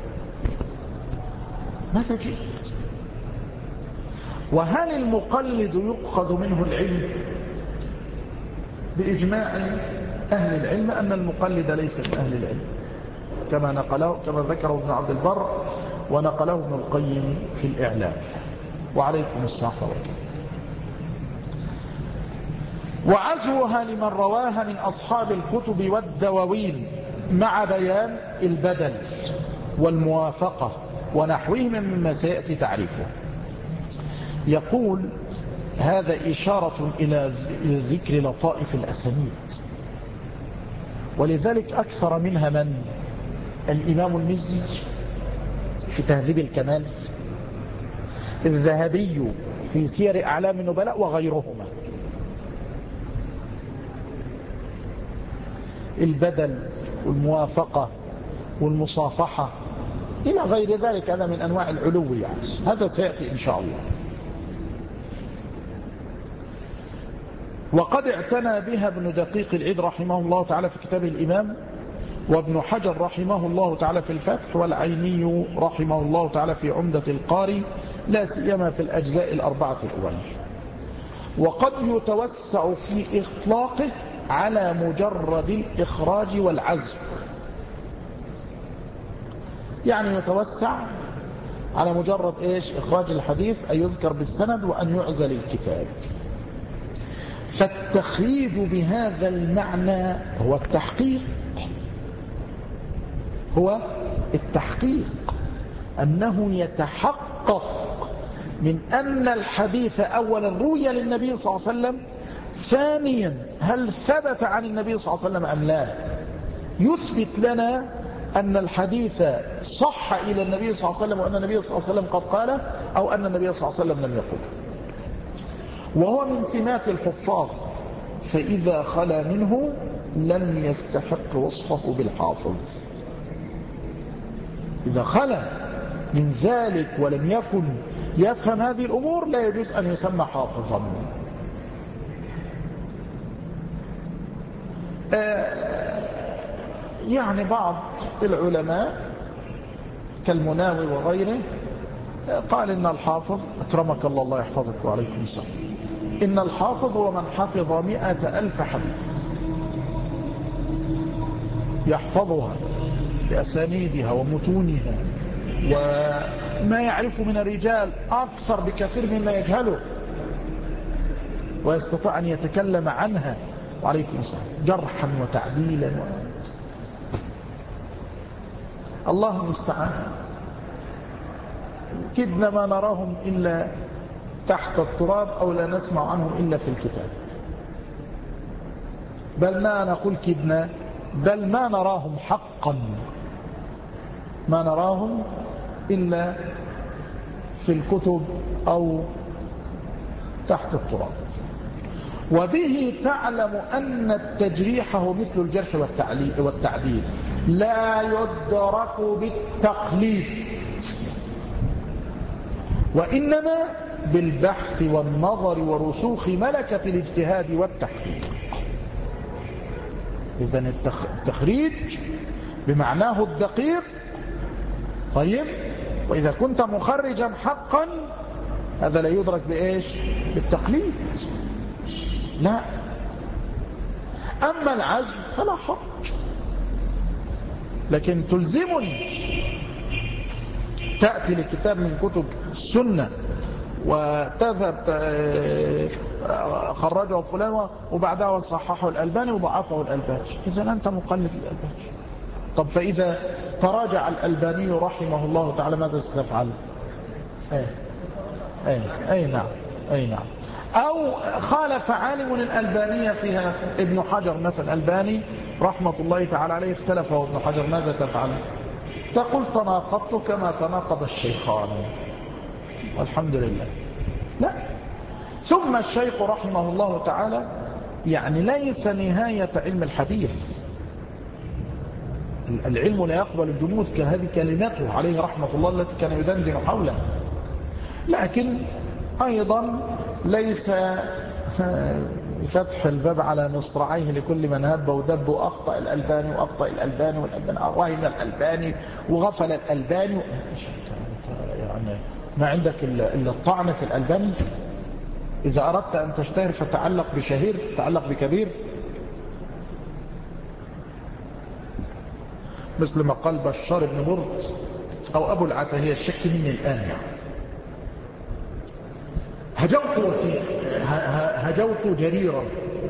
ماذا جئت؟ وهل المقلد يؤخذ منه العلم؟ بإجماع أهل العلم أن المقلد ليس من أهل العلم، كما نقله كما ذكره ابن عبد البر ونقله ابن القيم في الإعلام. وعليكم السلام والبركاته. وعزوها لمن رواها من أصحاب الكتب والدواوين مع بيان البدل والموافقة ونحوهما مما سيأتي تعريفه. يقول هذا إشارة إلى ذكر لطائف الأسانيد، ولذلك أكثر منها من؟ الإمام المزي في تهذيب الكمال، الذهبي في سير أعلام النبلاء وغيرهما. البدل والموافقة والمصافحة إلى غير ذلك، هذا من أنواع العلو يعني، هذا سيأتي إن شاء الله. وقد اعتنى بها ابن دقيق العيد رحمه الله تعالى في كتابه الإمام، وابن حجر رحمه الله تعالى في الفتح، والعيني رحمه الله تعالى في عمدة القاري، لا سيما في الأجزاء الأربعة الأول. وقد يتوسع في إطلاقه على مجرد الإخراج والعزف، يعني يتوسع على مجرد إيش؟ إخراج الحديث، أن يذكر بالسند وأن يعزل الكتاب. فالتخريج بهذا المعنى هو التحقيق، هو التحقيق أنه يتحقق من أن الحديث أولا روي للنبي صلى الله عليه وسلم، ثانيا هل ثبت عن النبي صلى الله عليه وسلم أم لا، يثبت لنا أن الحديث صح إلى النبي صلى الله عليه وسلم، وأن النبي صلى الله عليه وسلم قد قال، أو أن النبي صلى الله عليه وسلم لم يقل. وهو من سمات الحفاظ، فإذا خلا منه لم يستحق وصفه بالحافظ. إذا خلا من ذلك ولم يكن يفهم هذه الأمور لا يجوز أن يسمى حافظا. يعني بعض العلماء كالمناوي وغيره قال إن الحافظ، أكرمك الله الله يحفظك وعليكم السلام، إن الحافظ هو من حفظ مئة ألف حديث يحفظها بأسانيدها ومتونها، وما يعرف من الرجال أكثر بكثير مما يجهله، ويستطيع أن يتكلم عنها، وعليكم السلام، جرحا وتعديلا و... الله المستعان. كدنا ما نراهم إلا تحت التراب، أو لا نسمع عنهم إلا في الكتاب، بل ما نقول كدنا، بل ما نراهم حقا، ما نراهم إلا في الكتب أو تحت التراب. وبه تعلم أن التجريح هو مثل الجرح والتعديل، لا يدرك بالتقليد، وإنما بالبحث والنظر ورسوخ ملكة الاجتهاد والتحقيق. إذن التخريج بمعناه الدقيق. طيب، وإذا كنت مخرجا حقا هذا لا يدرك بإيش؟ بالتقليد، لا. أما العزم فلا حرج، لكن تلزمني تأتي لكتاب من كتب السنة وتذهب خرجه فلان وبعدها وصححه الألباني وضعفه الألباني، إذن أنت مقلد الألباني. طب فإذا تراجع الألباني رحمه الله تعالى ماذا ستفعل؟ أي, أي, أي نعم أي نعم أو خالف عالم الألبانية فيها، ابن حجر مثلا، الألباني رحمة الله تعالى عليه اختلف ابن حجر، ماذا تفعل؟ تقول تناقضت كما تناقض الشيخان والحمد لله. لا. ثم الشيخ رحمه الله تعالى يعني ليس نهاية علم الحديث، العلم لا يقبل الجمود، كهذه كلمته عليه رحمة الله التي كان يدندن حولها، لكن أيضا ليس فتح الباب على مصراعيه لكل من هب ودب وأخطأ الألباني وأخطأ الألباني والألباني رهن الألباني وغفل الألباني. يعني ما عندك إلا الطعن في الألباني؟ إذا أردت أن تشتهر فتعلق بشهير، تعلق بكبير، مثل ما قال بشار بن برد أو أبو العتاهية، الشك مني الآن يعني هجوت هجوت جريرا،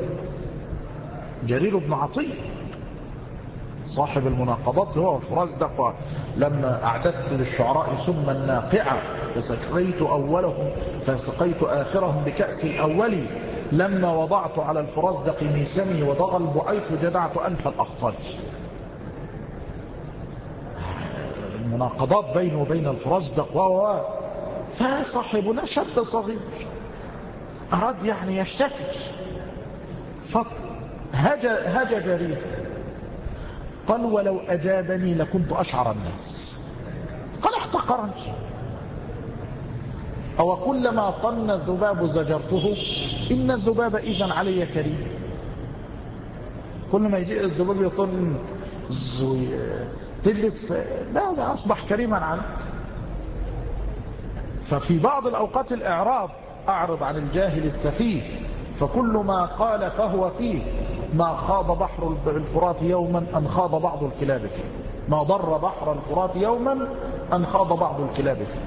جرير بن عطية صاحب المناقضات هو الفرزدق، لما أعددت للشعراء سما ناقعة فسقيت أولهم فسقيت آخرهم بكأس الأول، لما وضعت على الفرزدق ميسمي وضغى البعيث جدعت أنف الأخطل. المناقضات بينه وبين الفرزدق وهو فصاحبنا شاب صغير أراد يعني يشتكي، فهج جرير قال ولو أجابني لكنت أشعر الناس، قال احتقرني، أو كلما طن الذباب زجرته إن الذباب إذن علي كريم. كل ما يجي الذباب يطن تجلس، لا ده أصبح كريما عنه. ففي بعض الأوقات الإعراض، أعرض عن الجاهل السفيه، فكل ما قال فهو فيه، ما خاض بحر الفرات يوما أن خاض بعض الكلاب فيه، ما ضر بحر الفرات يوما أن خاض بعض الكلاب فيه.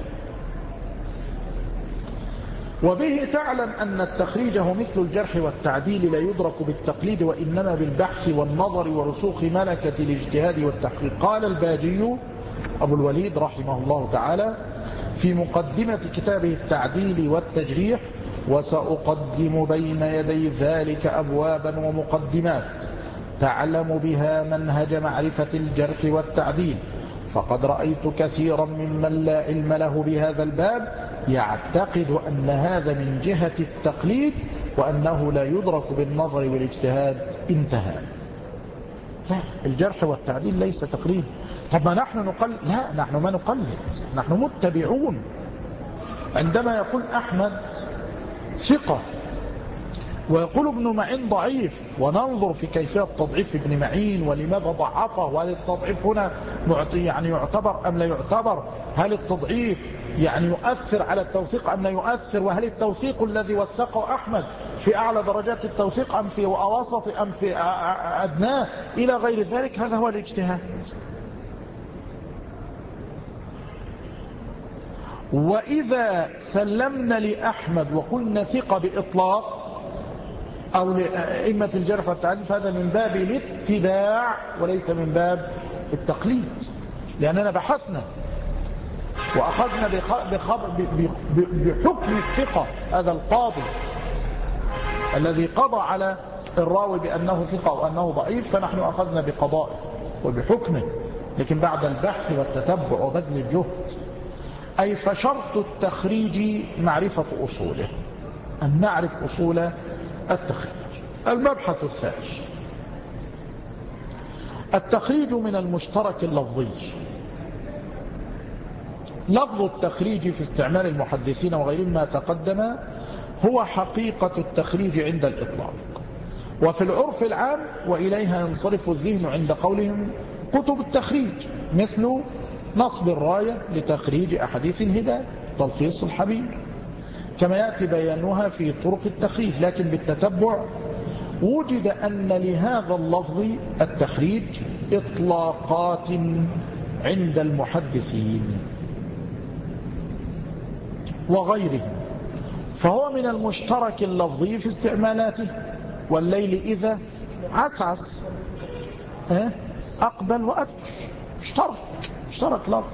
وبه تعلم أن التخريج هو مثل الجرح والتعديل لا يدرك بالتقليد وإنما بالبحث والنظر ورسوخ ملكة الاجتهاد والتحقيق. قال الباجي أبو الوليد رحمه الله تعالى في مقدمة كتابه التعديل والتجريح: وسأقدم بين يدي ذلك أبوابا ومقدمات تعلم بها منهج معرفة الجرح والتعديل، فقد رأيت كثيرا ممن لا علم له بهذا الباب يعتقد أن هذا من جهة التقليد وأنه لا يدرك بالنظر والاجتهاد. انتهى. لا، الجرح والتعديل ليس تقليد. طب ما نحن نقلد؟ لا، نحن ما نقلد، نحن متبعون. عندما يقول أحمد ثقة ويقول ابن معين ضعيف، وننظر في كيفية تضعيف ابن معين ولماذا ضعفه، وهل التضعيف هنا يعني يعتبر أم لا يعتبر، هل التضعيف يعني يؤثر على التوثيق أم لا يؤثر، وهل التوثيق الذي وثقه أحمد في أعلى درجات التوثيق أم في أوسط أم في أدناه إلى غير ذلك. هذا هو الاجتهاد. وإذا سلمنا لأحمد وقلنا ثقة بإطلاق أو لأئمة الجرح والتعديل فهذا من باب الاتباع وليس من باب التقليد، لأننا بحثنا وأخذنا بحكم الثقة. هذا القاضي الذي قضى على الراوي بأنه ثقة وأنه ضعيف، فنحن أخذنا بقضائه وبحكمه، لكن بعد البحث والتتبع وبذل الجهد. أي فشرط التخريج معرفة أصوله، أن نعرف أصول التخريج. المبحث الثاني: التخريج من المشترك اللفظي. لفظ التخريج في استعمال المحدثين وغيرهم ما تقدم هو حقيقة التخريج عند الإطلاق، وفي العرف العام وإليها ينصرف الذهن عند قولهم كتب التخريج، مثل نصب الراية لتخريج أحاديث الهداية، تلخيص الحبيب، كما يأتي بيانها في طرق التخريج. لكن بالتتبع وجد أن لهذا اللفظ التخريج إطلاقات عند المحدثين وغيرهم، فهو من المشترك اللفظي في استعمالاته. والليل إذا عسعس أقبل وأدبر، مشترك مشترك لفظ،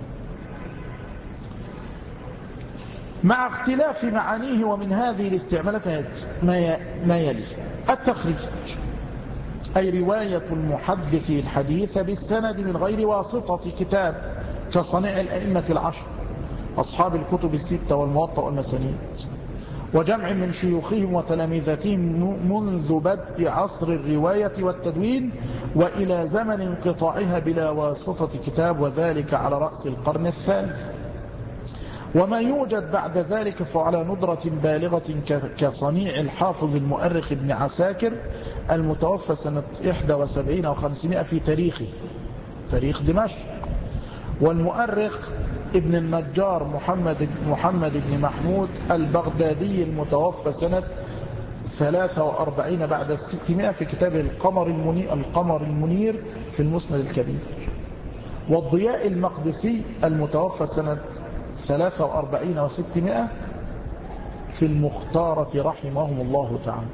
مع اختلاف معانيه. ومن هذه الاستعمالات ما يلي: التخريج أي رواية المحدث الحديث بالسند من غير واسطة كتاب، كصنيع الأئمة العشر أصحاب الكتب الستة والموطأ والمسانيد، وجمع من شيوخهم وتلامذتهم منذ بدء عصر الرواية والتدوين وإلى زمن انقطاعها بلا واسطة كتاب، وذلك على رأس القرن الثالث. وما يوجد بعد ذلك فعلى ندرة بالغة، كصنيع الحافظ المؤرخ ابن عساكر المتوفى سنة إحدى وسبعين وخمسمائة في تاريخه، تاريخ دمشق، والمؤرخ ابن النجار محمد محمد بن محمود البغدادي المتوفى سنة ثلاثة وأربعين بعد الستمائة في كتاب القمر المنير, القمر المنير في المسند الكبير، والضياء المقدسي المتوفى سنة ثلاثة وأربعين وستمائة في المختارة رحمهم الله تعالى.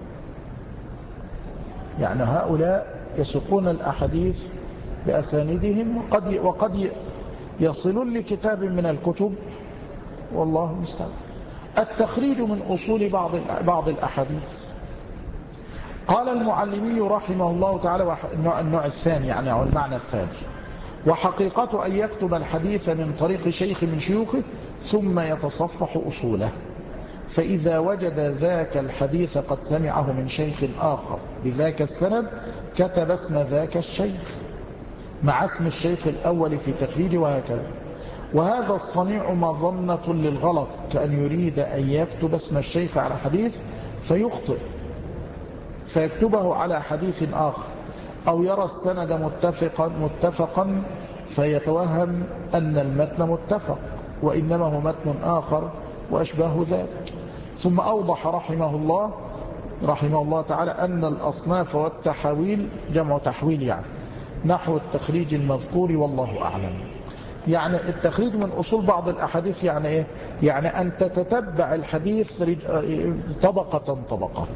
يعني هؤلاء يسوقون الأحاديث بأساندهم، وقد وقد يصلون لكتاب من الكتب، والله المستعان. التخريج من أصول بعض بعض الأحاديث. قال المعلمي رحمه الله تعالى، النوع الثاني يعني أو المعنى الثاني: وحقيقة أن يكتب الحديث من طريق شيخ من شيوخه ثم يتصفح أصوله، فإذا وجد ذاك الحديث قد سمعه من شيخ آخر بذاك السند كتب اسم ذاك الشيخ مع اسم الشيخ الأول في تخريجه، وهكذا. وهذا الصنيع مظنة للغلط، كأن يريد أن يكتب اسم الشيخ على حديث فيخطئ فيكتبه على حديث آخر، أو يرى السند متفقا متفقا فيتوهم أن المتن متفق وإنما هو متن آخر وأشباه ذلك. ثم أوضح رحمه الله رحمه الله تعالى أن الأصناف والتحويل جمع تحويل يعني نحو التخريج المذكور، والله أعلم. يعني التخريج من أصول بعض الأحاديث يعني إيه؟ يعني أن تتتبع الحديث طبقة طبقة.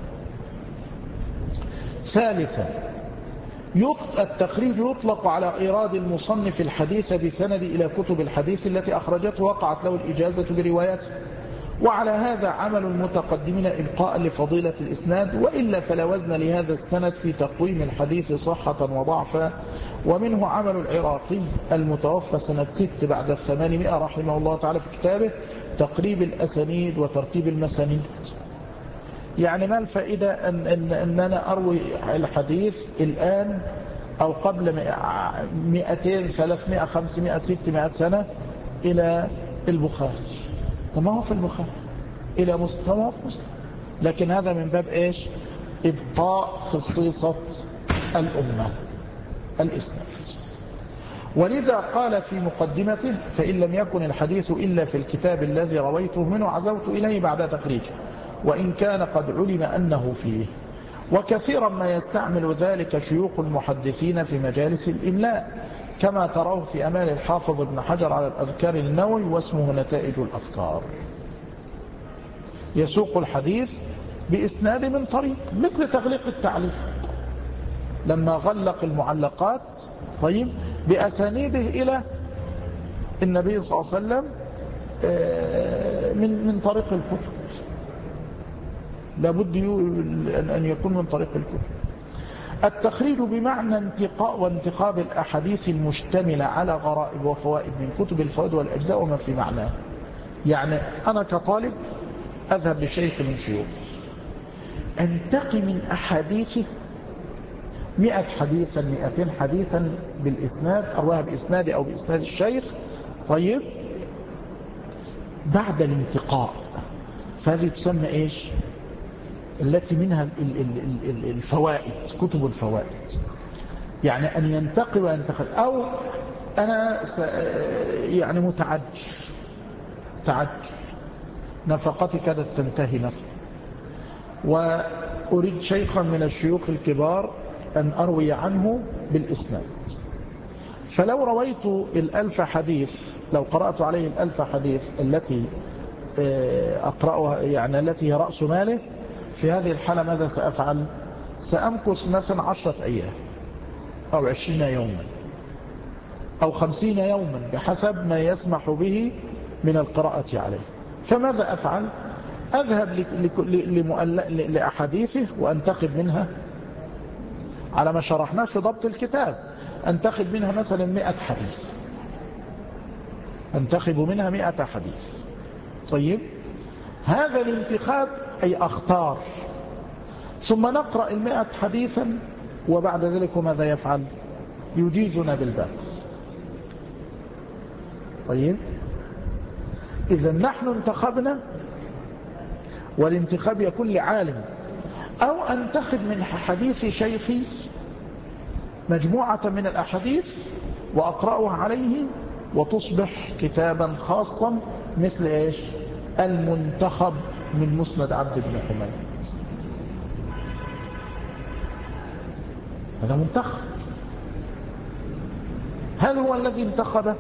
ثالثا، التخريج يطلق على إيراد المصنف الحديث بسند إلى كتب الحديث التي أخرجته وقعت له الإجازة بروايته، وعلى هذا عمل المتقدمين إبقاء لفضيلة الإسناد، وإلا فلا وزن لهذا السند في تقويم الحديث صحة وضعفا. ومنه عمل العراقي المتوفى سنة ست بعد الثمانمائة رحمه الله تعالى في كتابه تقريب الأسانيد وترتيب المسانيد. يعني ما الفائدة أن, أن, أن أنا أروي الحديث الآن أو قبل مئتين ثلاثمائة خمسمائة ستمائة سنة إلى البخاري؟ وما هو في البخاري إلى مسلم، مسلم، لكن هذا من باب إيش؟ إبقاء خصيصة الأمة الإسناد. ولذا قال في مقدمته: فإن لم يكن الحديث إلا في الكتاب الذي رويته منه عزوت إليه بعد تخريجه، وإن كان قد علم أنه فيه. وكثيرا ما يستعمل ذلك شيوخ المحدثين في مجالس الإملاء، كما تراه في أمال الحافظ ابن حجر على الأذكار النووي واسمه نتائج الأفكار. يسوق الحديث بإسناد من طريق، مثل تغليق التعليق لما غلق المعلقات طيب بأسانيده إلى النبي صلى الله عليه وسلم من من طريق الكتب، لابد أن يكون من طريق الكتب. التخريج بمعنى انتقاء وانتقاب الأحاديث المشتملة على غرائب وفوائد من كتب الفوائد والأجزاء وما في معناه. يعني أنا كطالب أذهب لشيخ من شيوخ، أنتقي من أحاديثه مئة حديثا مئتين حديثا بالإسناد، أرواها بإسنادي أو بإسناد الشيخ، طيب بعد الانتقاء، فهذه تسمى إيش؟ التي منها الفوائد، كتب الفوائد، يعني أن ينتقي وينتقل. أو أنا يعني متعجل تعجل نفقتي كادت تنتهي مثلا، وأريد شيخا من الشيوخ الكبار أن أروي عنه بالإسناد، فلو رويت الألف حديث، لو قرأت عليه الألف حديث التي أقرأها يعني التي هي رأس ماله، في هذه الحالة ماذا سأفعل؟ سأمكث مثلا عشرة أيام أو عشرين يوما أو خمسين يوما بحسب ما يسمح به من القراءة عليه. فماذا أفعل؟ أذهب لأحاديثه وأنتخب منها على ما شرحناه في ضبط الكتاب، أنتخب منها مثلا مئة حديث، أنتخب منها مئة حديث. طيب، هذا الانتخاب أي أختار، ثم نقرأ المئة حديثا، وبعد ذلك ماذا يفعل؟ يجيزنا بالباقي. طيب، إذا نحن انتخبنا، والانتخاب يكون لعالم، أو أنتخب من حديث شيخي مجموعة من الأحاديث وأقرأها عليه، وتصبح كتابا خاصا مثل إيش؟ المنتخب من مسند عبد بن حميد. هذا منتخب. هل هو الذي انتخبه؟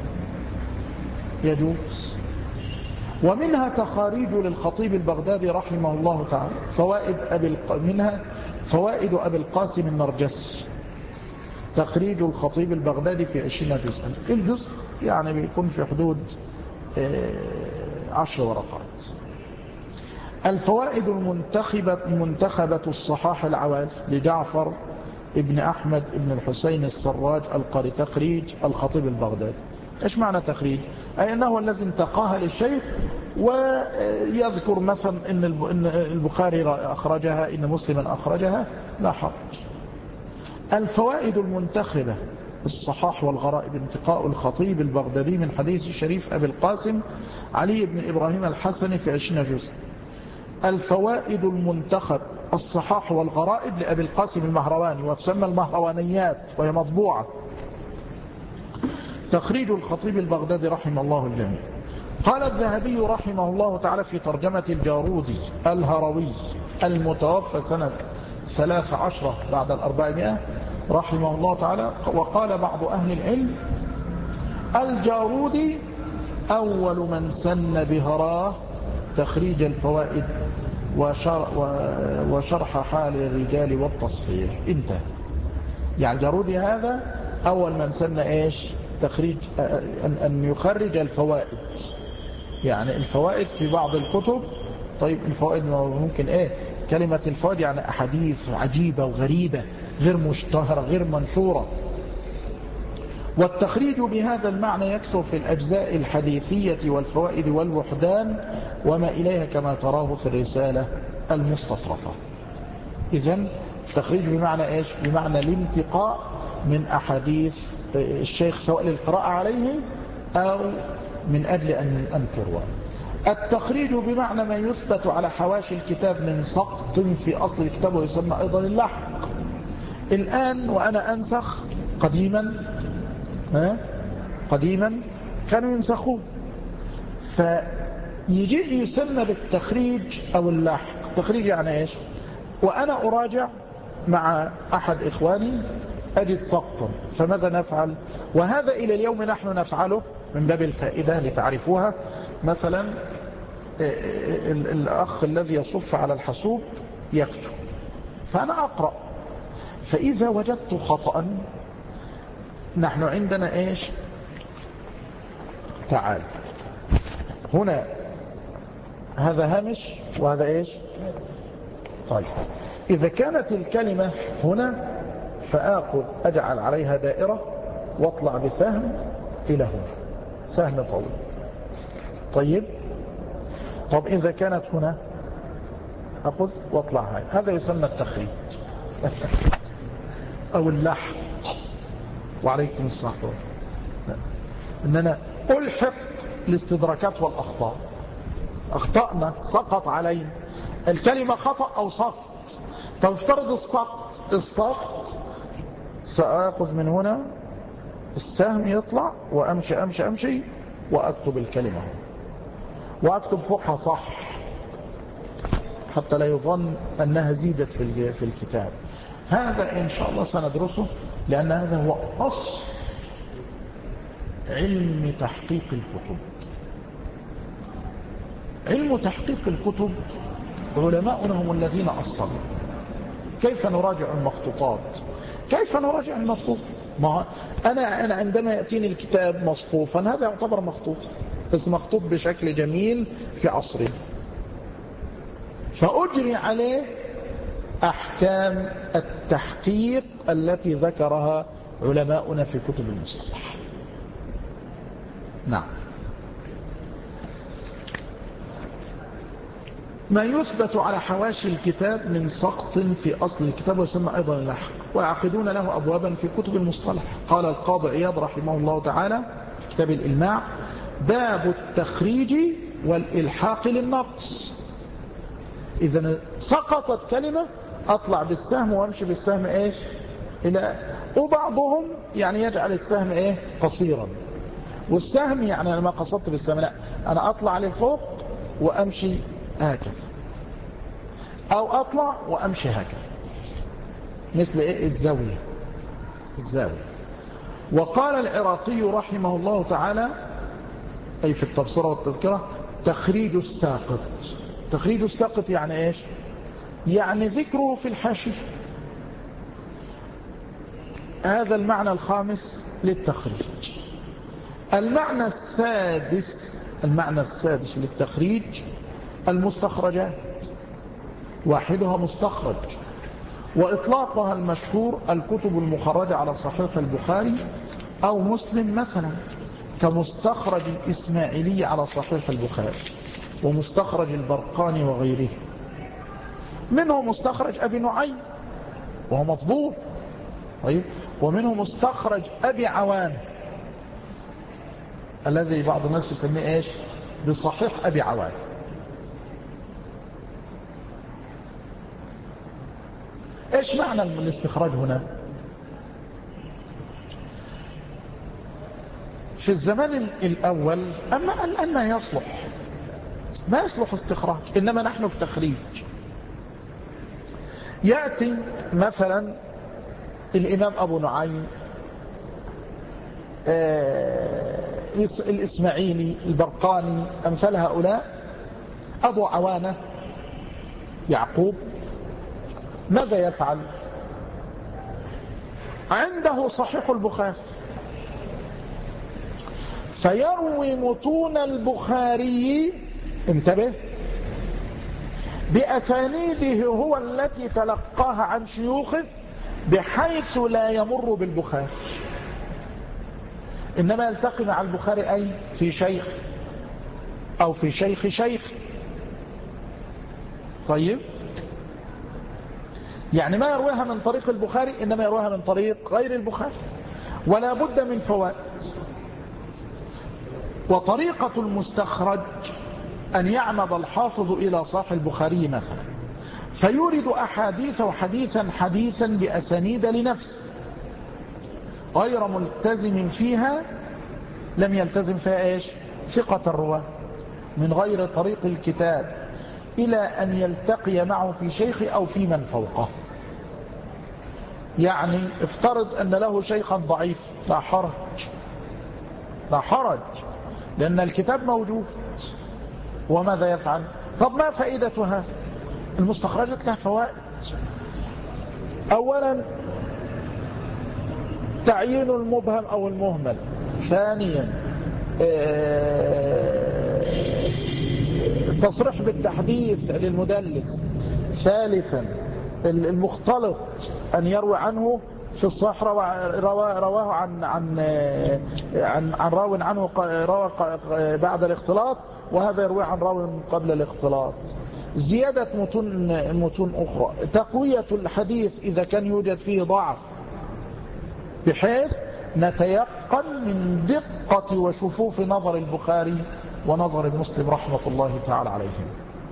يجوز. ومنها تخاريج للخطيب البغدادي رحمه الله تعالى، فوائد أبي الق... منها فوائد أبي القاسم النرجسي، تخريج الخطيب البغدادي في عشرين جزءا، الجزء يعني بيكون في حدود عشر ورقات. الفوائد المنتخبة المنتخبة الصحاح العوالي لجعفر ابن أحمد ابن الحسين السراج القاري، تخريج الخطيب البغدادي. إيش معنى تخريج؟ أي أنه الذي انتقاها للشيخ، ويذكر مثلا إن البخاري أخرجها، إن مسلما أخرجها، لا حرج. الفوائد المنتخبة الصحاح والغرائب، انتقاء الخطيب البغدادي من حديث الشريف أبي القاسم علي بن إبراهيم الحسني في عشرين جزء. الفوائد المنتخب الصحاح والغرائب لأبي القاسم المهرواني، وتسمى المهروانيات وهي مطبوعة، تخريج الخطيب البغدادي رحمه الله الجميع. قال الذهبي رحمه الله تعالى في ترجمة الجارودي الهروي المتوفى سنة ثلاث عشرة بعد الأربعمائة رحمه الله تعالى، وقال بعض أهل العلم الجارودي أول من سن بهراه تخريج الفوائد وشرح حال الرجال والتصحيح. انتهى. يعني الجارودي هذا أول من سن إيش؟ تخريج، أن يخرج الفوائد، يعني الفوائد في بعض الكتب. طيب، الفوائد ممكن إيه؟ كلمة الفوائد يعني أحاديث عجيبة وغريبة غير مشتهرة غير منشورة. والتخريج بهذا المعنى يكثر في الأجزاء الحديثية والفوائد والوحدان وما إليها، كما تراه في الرسالة المستطرفة. إذن التخريج بمعنى إيش؟ بمعنى الانتقاء من أحاديث الشيخ، سواء للقراءة عليه أو من أجل أن تروى. التخريج بمعنى ما يثبت على حواشي الكتاب من سقط في أصل الكتاب، ويسمى أيضا اللحق. الآن وأنا أنسخ قديما ها؟ قديما كانوا ينسخون، فيجي يسمى بالتخريج أو اللحق. تخريج يعني إيش؟ وأنا أراجع مع أحد إخواني أجد سقطا، فماذا نفعل؟ وهذا إلى اليوم نحن نفعله من باب الفائدة لتعرفوها. مثلا الأخ الذي يصف على الحاسوب يكتب، فأنا أقرأ، فإذا وجدت خطأ، نحن عندنا إيش؟ تعال هنا، هذا هامش وهذا إيش؟ طيب، إذا كانت الكلمة هنا فآخذ أجعل عليها دائرة واطلع بسهم إلى هنا، سهم طويل. طيب، طب إذا كانت هنا أخذ واطلع هاي، هذا يسمى التخريج أو اللحق. وعليكم الصحة. إن أنا ألحق الاستدراكات والأخطاء، أخطأنا، سقط علينا الكلمة خطأ أو سقط. طب افترض السقط السقط سأخذ من هنا السهم يطلع وأمشي أمشي أمشي وأكتب الكلمة وأكتب فوقها صح حتى لا يظن أنها زيدت في في الكتاب. هذا إن شاء الله سندرسه، لأن هذا هو أصل علم تحقيق الكتب. علم تحقيق الكتب علماؤنا هم الذين أصلوا. كيف نراجع المخطوطات؟ كيف نراجع المخطوط؟ ما أنا أنا عندما يأتيني الكتاب مصفوفا هذا يعتبر مخطوط، بس مخطوط بشكل جميل في عصري، فأجري عليه أحكام التحقيق التي ذكرها علماؤنا في كتب المصطلح. نعم. ما يثبت على حواشي الكتاب من سقط في أصل الكتاب ويسمى أيضا اللحق، ويعقدون له أبوابا في كتب المصطلح. قال القاضي عياض رحمه الله تعالى في كتاب الإلماع: باب التخريج والإلحاق للنقص. إذا سقطت كلمة أطلع بالسهم وأمشي بالسهم إيش إلى، وبعضهم يعني يجعل السهم إيه قصيرا، والسهم يعني أنا ما قصدت بالسهم، لا أنا أطلع لفوق وأمشي هكذا، أو أطلع وأمشي هكذا، مثل إيه الزاوية الزاوية. وقال العراقي رحمه الله تعالى أي في التبصرة والتذكرة: تخريج الساقط. تخريج الساقط يعني إيش؟ يعني ذكره في الحاشية. هذا المعنى الخامس للتخريج. المعنى السادس المعنى السادس للتخريج المستخرجات، واحدها مستخرج، وإطلاقها المشهور الكتب المخرجة على صحيح البخاري أو مسلم، مثلا كمستخرج الإسماعيلي على صحيح البخاري ومستخرج البرقاني وغيره. منه مستخرج أبي نعيم وهو مطبوع، طيب، ومنه مستخرج أبي عوان الذي بعض الناس يسميه إيش بصحيح أبي عوان. إيش معنى الاستخراج هنا؟ في الزمان الأول أما الآن ما يصلح ما يصلح استخراج، إنما نحن في تخريج. يأتي مثلا الإمام أبو نعيم، آه الإسماعيلي، البرقاني، أمثال هؤلاء، أبو عوانة يعقوب، ماذا يفعل؟ عنده صحيح البخاري فيروي متون البخاري، انتبه، بأسانيده هو التي تلقاها عن شيوخه بحيث لا يمر بالبخاري، إنما يلتقي مع البخاري أي في شيخ أو في شيخ شيخ. طيب، يعني ما يرويها من طريق البخاري إنما يرويها من طريق غير البخاري، ولا بد من فوائد. وطريقة المستخرج أن يعمد الحافظ إلى صحيح البخاري مثلا فيورد أحاديث وحديثا حديثا بأسانيد لنفسه غير ملتزم فيها، لم يلتزم فيها إيش ثقة الرواة، من غير طريق الكتاب، إلى أن يلتقي معه في شيخ أو في من فوقه. يعني افترض أن له شيخا ضعيف، لا حرج لا حرج لأن الكتاب موجود. وماذا يفعل؟ طب ما فائدة هذا؟ المستخرجات لها فوائد. أولا تعيين المبهم أو المهمل. ثانيا تصريح بالتحديث للمدلس. ثالثا المختلط أن يروي عنه في الصحيح رواه عن عن عن عن راو عنه روى بعد الاختلاط، وهذا يروي عن راو قبل الاختلاط. زيادة متون متون أخرى. تقوية الحديث إذا كان يوجد فيه ضعف، بحيث نتيقن من دقة وشفوف نظر البخاري ونظر مسلم رحمة الله تعالى عليهم.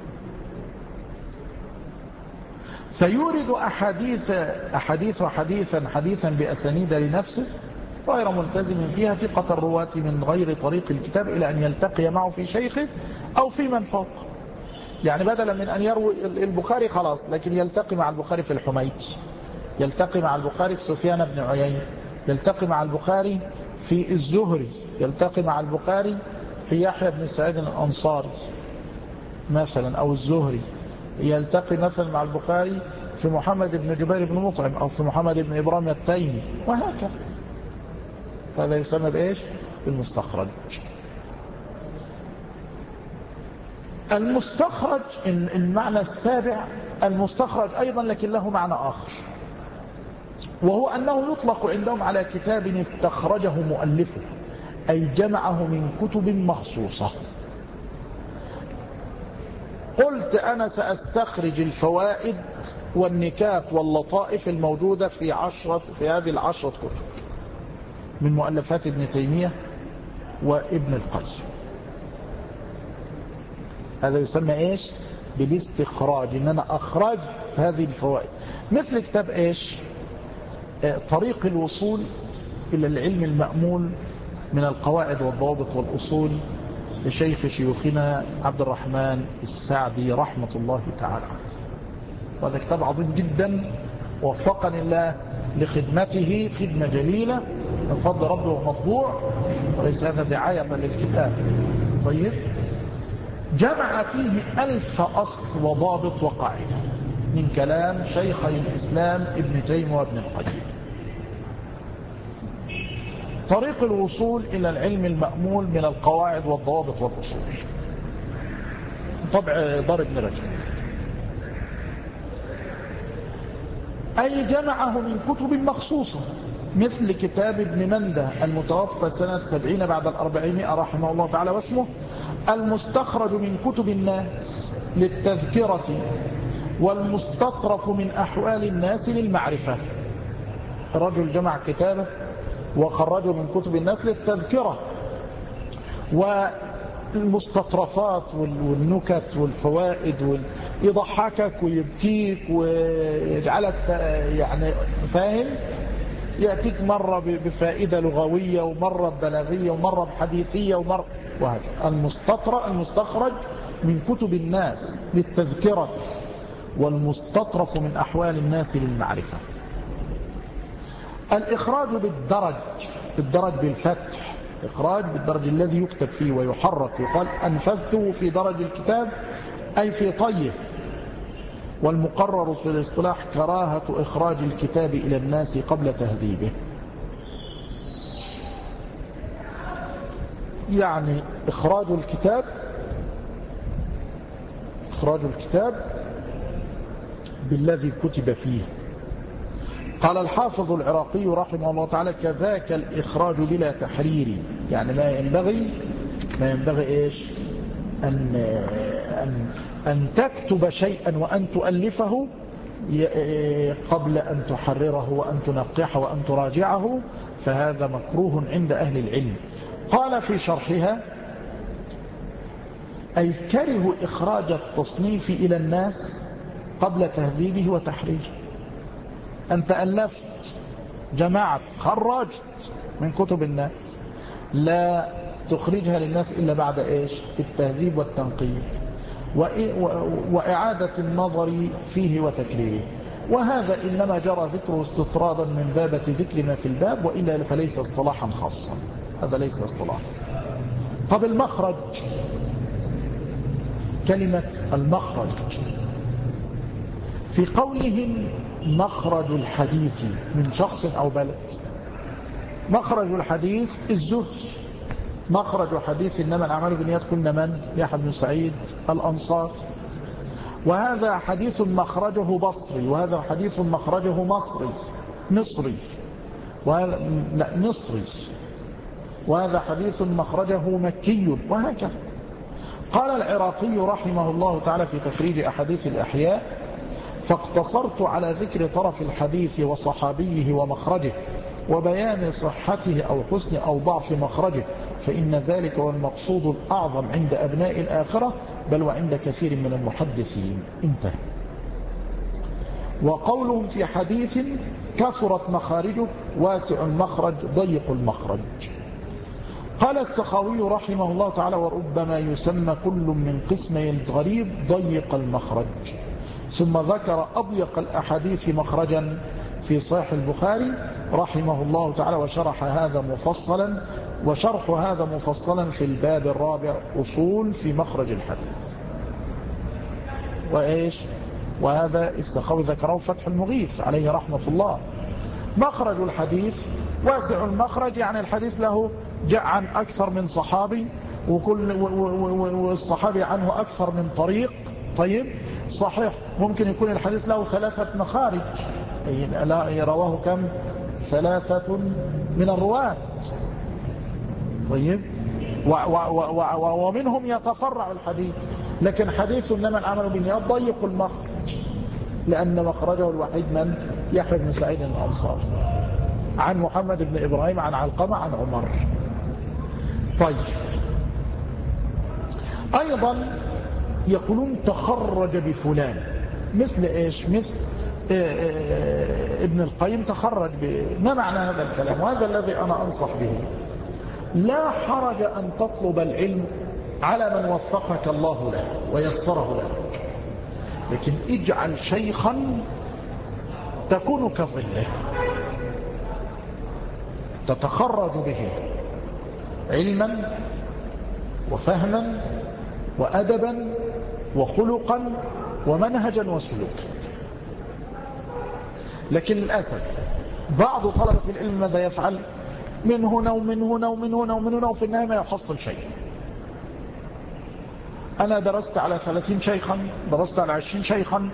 فيورد أحاديث أحاديث حديثا حديثا بأسانيد لنفسه غير ملتزم فيها ثقة الرواة من غير طريق الكتاب إلى أن يلتقي معه في شيخه أو في من فوق. يعني بدلا من أن يروي البخاري خلاص، لكن يلتقي مع البخاري في الحميدي، يلتقي مع البخاري في سفيان بن عيينة، يلتقي مع البخاري في الزهري، يلتقي مع البخاري في يحيى بن سعيد الأنصاري مثلا أو الزهري، يلتقي مثلا مع البخاري في محمد بن جبير بن مطعم أو في محمد بن إبراهيم التيمي وهكذا. هذا يسمى بإيش؟ المستخرج. المستخرج المعنى السابع المستخرج أيضا لكن له معنى آخر، وهو أنه يطلق عندهم على كتاب استخرجه مؤلفه، أي جمعه من كتب مخصوصة. قلت أنا سأستخرج الفوائد والنكات واللطائف الموجودة في عشرة في هذه العشرة كتب من مؤلفات ابن تيمية وابن القيم. هذا يسمى إيش؟ بالاستخراج، إن أنا أخرجت هذه الفوائد. مثل كتاب إيش؟ طريق الوصول إلى العلم المأمول من القواعد والضوابط والأصول لشيخ شيوخنا عبد الرحمن السعدي رحمة الله تعالى. وهذا كتاب عظيم جدا، وفقني الله لخدمته خدمة جليلة من فضل ربه ومطبوع، وليس هذا دعاية للكتاب. طيب، جمع فيه ألف أصل وضابط وقاعدة من كلام شيخي الإسلام ابن تيمية وابن القيم. طريق الوصول إلى العلم المأمول من القواعد والضوابط والأصول، طبع دار ابن رجب. أي جمعه من كتب مخصوصة، مثل كتاب ابن منده المتوفى سنة سبعين بعد الأربعمائة رحمه الله تعالى، واسمه المستخرج من كتب الناس للتذكرة والمستطرف من أحوال الناس للمعرفة. رجل جمع كتابه وخرجه من كتب الناس للتذكرة والمستطرفات والنكت والفوائد، يضحكك ويبكيك ويجعلك يعني فاهم، يأتيك مرة بفائدة لغوية ومرة ببلاغية ومرة بحديثية ومرة وهكذا. المستخرج من كتب الناس للتذكرة والمستطرف من أحوال الناس للمعرفة. الإخراج بالدرج، بالدرج بالفتح، إخراج بالدرج الذي يكتب فيه ويحرك، يقال أنفذته في درج الكتاب أي في طيه. والمقرر في الاصطلاح كراهة إخراج الكتاب إلى الناس قبل تهذيبه. يعني إخراج الكتاب إخراج الكتاب بالذي كتب فيه. قال الحافظ العراقي رحمه الله تعالى: كذاك الإخراج بلا تحرير. يعني ما ينبغي ما ينبغي إيش أن, أن, أن تكتب شيئا وأن تؤلفه قبل أن تحرره وأن تنقحه وأن تراجعه، فهذا مكروه عند أهل العلم. قال في شرحها: أي كره إخراج التصنيف إلى الناس قبل تهذيبه وتحريره. أنت ألفت، جمعت، خرجت من كتب الناس، لا تخرجها للناس إلا بعد إيش؟ التهذيب والتنقيح وإعادة النظر فيه وتكريره. وهذا إنما جرى ذكره استطرادا من بابة ذكر ما في الباب، وإلا فليس اصطلاحا خاصا. هذا ليس اصطلاحا. طب المخرج، كلمة المخرج في قولهم مخرج الحديث من شخص أو بلد. مخرج الحديث الزهد، مخرج الحديث إنما الأعمال بالنيات كنا من؟ يحيى بن سعيد الأنصار. وهذا حديث مخرجه بصري، وهذا حديث مخرجه مصري مصري وهذا لا مصري، وهذا حديث مخرجه مكي، وهكذا. قال العراقي رحمه الله تعالى في تخريج أحاديث الأحياء: فاقتصرت على ذكر طرف الحديث وصحابيه ومخرجه، وبيان صحته أو حسن أو ضعف مخرجه، فإن ذلك هو المقصود الأعظم عند أبناء الآخرة بل وعند كثير من المحدثين. انتهى. وقولهم في حديث كثرت مخارجه واسع المخرج ضيق المخرج. قال السخاوي رحمه الله تعالى: وربما يسمى كل من قسمي الغريب ضيق المخرج. ثم ذكر أضيق الأحاديث مخرجا في صحيح البخاري رحمه الله تعالى، وشرح هذا مفصلا وشرح هذا مفصلا في الباب الرابع أصول في مخرج الحديث. وإيش؟ وهذا السخاوي ذكره فتح المغيث عليه رحمة الله. مخرج الحديث واسع المخرج، يعني الحديث له جاء عن أكثر من صحابي، وكل والصحابي عنه أكثر من طريق. طيب صحيح ممكن يكون الحديث له ثلاثة مخارج، لا رواه كم؟ ثلاثة من الرواة. طيب و و و ومنهم يتفرع الحديث، لكن حديث إنما العمل بالنيات ضيق المخرج، لأن مخرجه الوحيد من؟ يحيى بن سعيد الأنصاري عن محمد بن إبراهيم عن علقمة عن عمر. طيب أيضا يقولون تخرج بفلان، مثل إيش؟ مثل ابن القيم تخرج ب... ما معنى هذا الكلام؟ وهذا الذي أنا أنصح به. لا حرج أن تطلب العلم على من وفقك الله له ويسره لك، لكن اجعل شيخا تكون كظله تتخرج به علما وفهما وأدبا وخلقا ومنهجا وسلوكا. لكن للأسف بعض طلبة العلم ماذا يفعل؟ من هنا ومن هنا ومن هنا ومن هنا، وفي النهاية ما يحصل شيء. أنا درست على ثلاثين شيخا، درست على عشرين شيخا،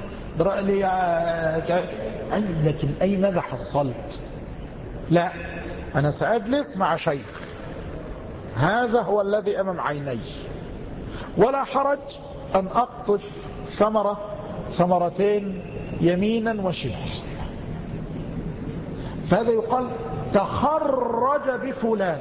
لكن أي ماذا حصلت؟ لا، أنا سأجلس مع شيخ، هذا هو الذي أمام عيني، ولا حرج أن أقطف ثمرة ثمرتين يمينا وشمالا. فهذا يقال تخرج بفلان.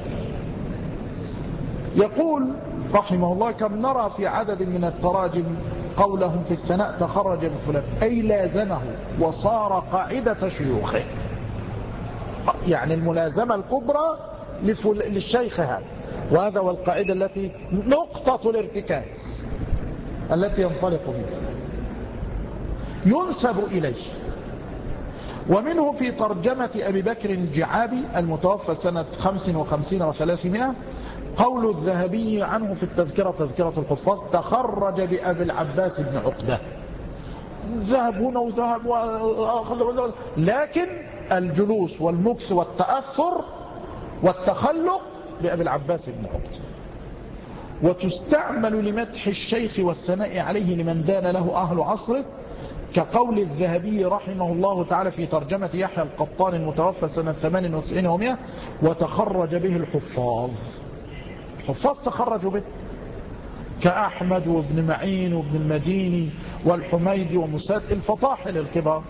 يقول رحمه الله: كم نرى في عدد من التراجم قولهم في الثناء تخرج بفلان، أي لازمه وصار قاعدة شيوخه، يعني الملازمة الكبرى للشيخ هذا، وهذا هو القاعدة التي نقطة الارتكاز التي ينطلق بها ينسب إليه. ومنه في ترجمة أبي بكر الجعابي المتوفى سنة خمس وخمسين وثلاثمائة قول الذهبي عنه في التذكرة تذكرة الحفاظ: تخرج بأبي العباس بن عقدة. ذهب هنا وذهب وأخذ، لكن الجلوس والمكس والتأثر والتخلق بأبي العباس بن عقدة. وتستعمل لمدح الشيخ والثناء عليه لمن دان له أهل عصره، كقول الذهبي رحمه الله تعالى في ترجمة يحيى القطان المتوفى سنة ثمان وتسعين ومائة: وتخرج به الحفاظ. الحفاظ تخرجوا به كأحمد وابن معين وابن المديني والحميدي ومساد، الفطاحل الكبار.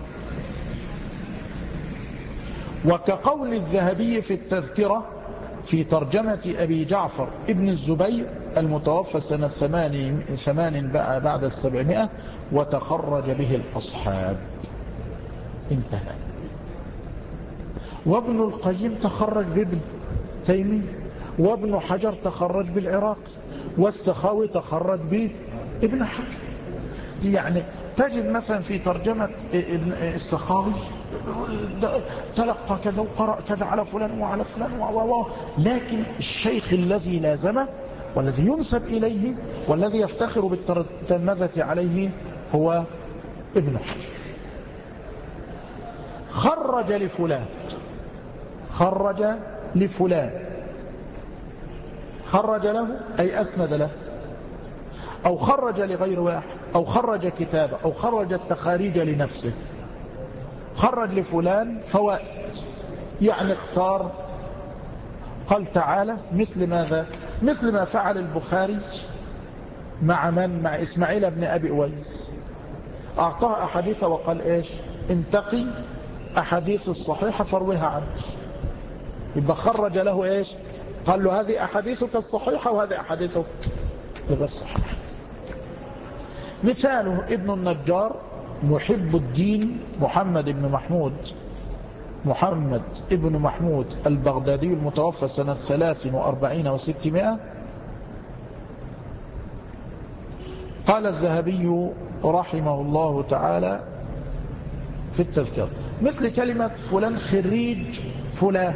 وكقول الذهبي في التذكرة في ترجمة أبي جعفر ابن الزبير المتوفى سنة ثمان, ثمان بعد السبعمائة: وتخرج به الأصحاب. انتهى. وابن القيم تخرج بابن تيمية، وابن حجر تخرج بالعراقي، والسخاوي تخرج بابن حجر. يعني تجد مثلا في ترجمة السخاوي تلقى كذا وقرأ كذا على فلان وعلى فلان و لكن الشيخ الذي لازمه والذي ينسب إليه والذي يفتخر بالتلمذة عليه هو ابن حجر. خرج لفلان، خرج لفلان، خرج له أي أسند له، أو خرج لغير واحد، أو خرج كتابه، أو خرج التخاريج لنفسه. خرج لفلان فوائد، يعني اختار، قال تعالى مثل ماذا؟ مثل ما فعل البخاري مع من؟ مع إسماعيل بن أبي أويس. أعطاه أحاديث وقال إيش؟ انتقي أحاديث الصحيحة فارويها عنه، يبقى خرج له إيش؟ قال له هذه أحاديثك الصحيحة وهذه أحاديثك غير صحيحة. مثاله ابن النجار محب الدين محمد بن محمود محمد ابن محمود البغدادي المتوفى سنة ثلاث وأربعين وستمائة. قال الذهبي رحمه الله تعالى في التذكرة مثل كلمة فلان خريج فلان.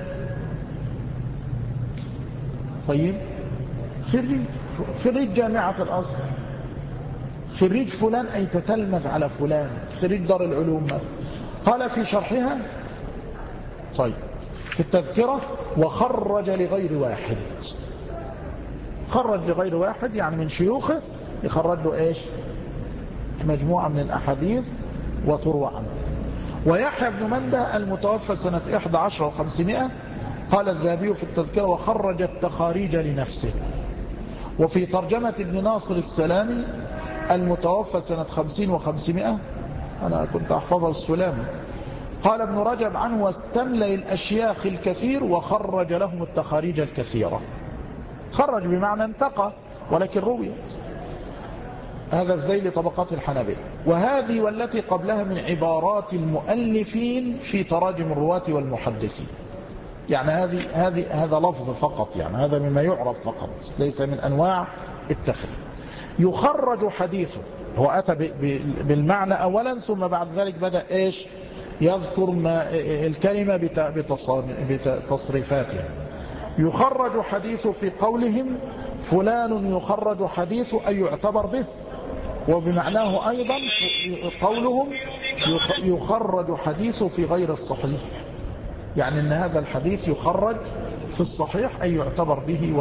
طيب خريج خريج جامعة الأزهر، خريج فلان أي تتلمذ على فلان، خريج دار العلوم مثلا. قال في شرحها طيب في التذكرة وخرج لغير واحد، خرج لغير واحد يعني من شيوخه يخرج له إيش؟ مجموعة من الأحاديث وتروى عنه. ويحيى بن منده المتوفى سنة إحدى عشر وخمسمائة قال الذهبي في التذكرة وخرج التخاريج لنفسه. وفي ترجمة ابن ناصر السلامي المتوفى سنة خمسين وخمسمائة أنا كنت أحفظها السلامي قال ابن رجب عنه واستملي الأشياخ الكثير وخرج لهم التخاريج الكثيرة. خرج بمعنى انتقى ولكن رويت. هذا في ذيل طبقات الحنابلة. وهذه والتي قبلها من عبارات المؤلفين في تراجم الرواة والمحدثين، يعني هذه هذه هذا لفظ فقط، يعني هذا مما يعرف فقط ليس من أنواع التخريج. يخرج حديثه، هو أتى بالمعنى أولا ثم بعد ذلك بدأ إيش يذكر ما الكلمة بتصريفاتها. يخرج حديثه في قولهم فلان يخرج حديثه أي يعتبر به، وبمعناه أيضا قولهم يخرج حديثه في غير الصحيح، يعني أن هذا الحديث يخرج في الصحيح أي يعتبر به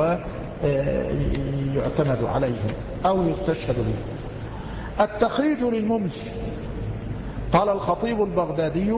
ويعتمد عليه أو يستشهد به. التخريج للمملي قال الخطيب البغدادي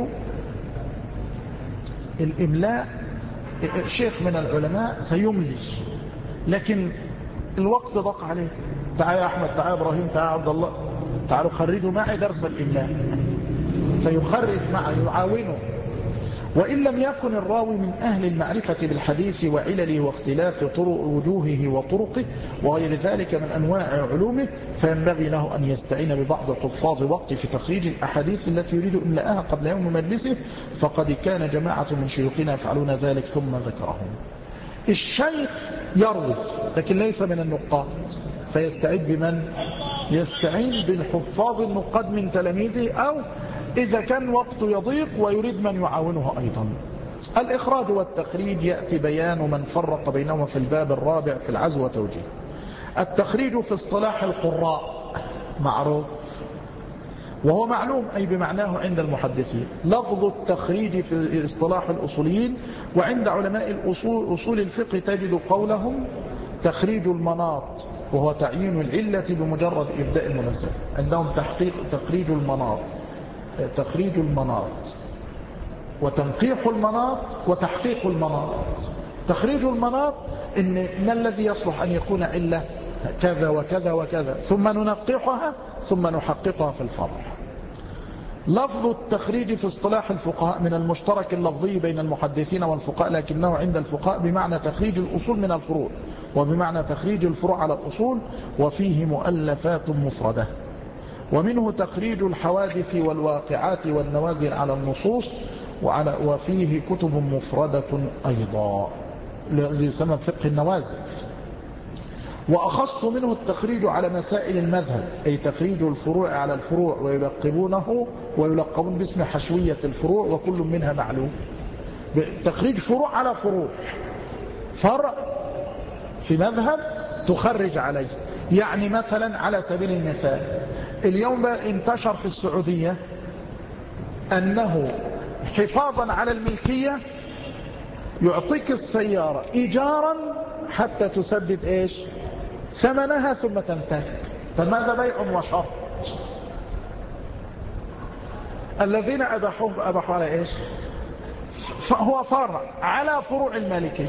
الإملاء شيخ من العلماء سيملي لكن الوقت ضاق عليه، تعال يا أحمد، تعال يا إبراهيم، تعال يا عبد الله، تعالوا خرجوا معي درس الإملاء، فيخرج معه يعاونه. وإن لم يكن الراوي من أهل المعرفة بالحديث وعلله واختلاف طرق وجوهه وطرقه وغير ذلك من أنواع علومه فينبغي له أن يستعين ببعض حفاظ وقت في تخريج الأحاديث التي يريد إملاءها قبل يوم مجلسه، فقد كان جماعة من شيوخنا يفعلون ذلك ثم ذكرهم. الشيخ يروي لكن ليس من النقاد، فيستعين بمن؟ يستعين بالحفاظ النقاد من تلاميذه، أو إذا كان وقت يضيق ويريد من يعاونه أيضا. الإخراج والتخريج يأتي بيان من فرق بينهما في الباب الرابع في العزو وتوجيه. التخريج في اصطلاح القراء معروف وهو معلوم أي بمعناه عند المحدثين. لفظ التخريج في اصطلاح الأصوليين وعند علماء الأصول أصول الفقه تجد قولهم تخريج المناط وهو تعيين العلة بمجرد إبداء المناسبة. عندهم تحقيق تخريج المناط تخريج المناط وتنقيح المناط وتحقيق المناط. تخريج المناط إن ما الذي يصلح أن يكون علة كذا وكذا وكذا ثم ننقحها ثم نحققها في الفرع. لفظ التخريج في اصطلاح الفقهاء من المشترك اللفظي بين المحدثين والفقهاء، لكنه عند الفقهاء بمعنى تخريج الأصول من الفروع وبمعنى تخريج الفروع على الأصول، وفيه مؤلفات مفردة. ومنه تخريج الحوادث والواقعات والنوازل على النصوص، وعلى وفيه كتب مفردة أيضا يسمى فقه النوازل. وأخص منه التخريج على مسائل المذهب، أي تخريج الفروع على الفروع، ويلقبونه ويلقبون باسم حشوية الفروع وكل منها معلوم. تخريج فروع على فروع، فرع في مذهب تخرج عليه. يعني مثلا على سبيل المثال اليوم انتشر في السعودية أنه حفاظا على الملكية يعطيك السيارة إيجارا حتى تسدد إيش ثمنها ثم تنتهي. فماذا بيع وشرط؟ الذين أباحوه أباحوا على إيش؟ فهو فرع على فروع المالكية.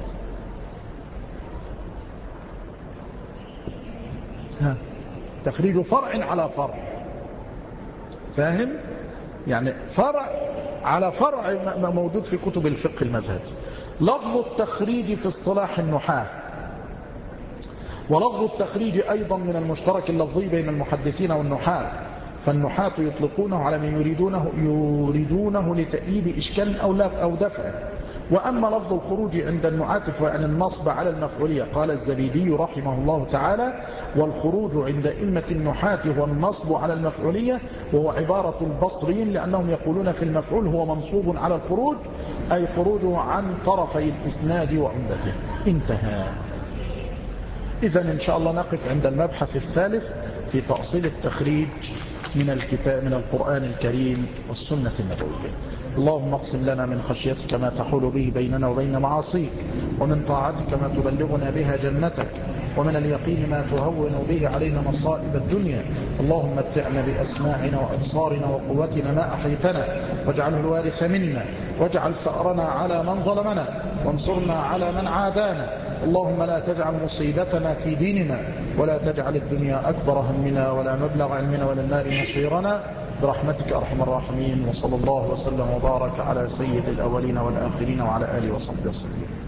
ها. تخريج فرع على فرع، فاهم؟ يعني فرع على فرع موجود في كتب الفقه المذهبي. لفظ التخريج في اصطلاح النحاة، ولفظ التخريج أيضا من المشترك اللفظي بين المحدثين والنحاة، فالنحاة يطلقونه على من يريدونه, يريدونه لتأييد إشكال أو أو دفع. وأما لفظ الخروج عند النحاة فعن النصب على المفعولية. قال الزبيدي رحمه الله تعالى: والخروج عند إمة النحاة هو النصب على المفعولية، وهو عبارة البصريين لأنهم يقولون في المفعول هو منصوب على الخروج، أي خروجه عن طرفي الإسناد وعمدته. انتهى. إذن إن شاء الله نقف عند المبحث الثالث في تأصيل التخريج من الكتاب من القرآن الكريم والسنة النبوية. اللهم اقسم لنا من خشيتك ما تحول به بيننا وبين معاصيك، ومن طاعتك ما تبلغنا بها جنتك، ومن اليقين ما تهون به علينا مصائب الدنيا. اللهم متعنا بأسماعنا وأبصارنا وقوتنا ما أحيتنا، واجعله الوارث منا، واجعل ثأرنا على من ظلمنا، وانصرنا على من عادانا. اللهم لا تجعل مصيبتنا في ديننا، ولا تجعل الدنيا أكبر همنا ولا مبلغ علمنا ولا النار مصيرنا، برحمتك أرحم الراحمين. وصلى الله وسلم وبارك على سيد الأولين والآخرين وعلى آله وصحبه وسلم.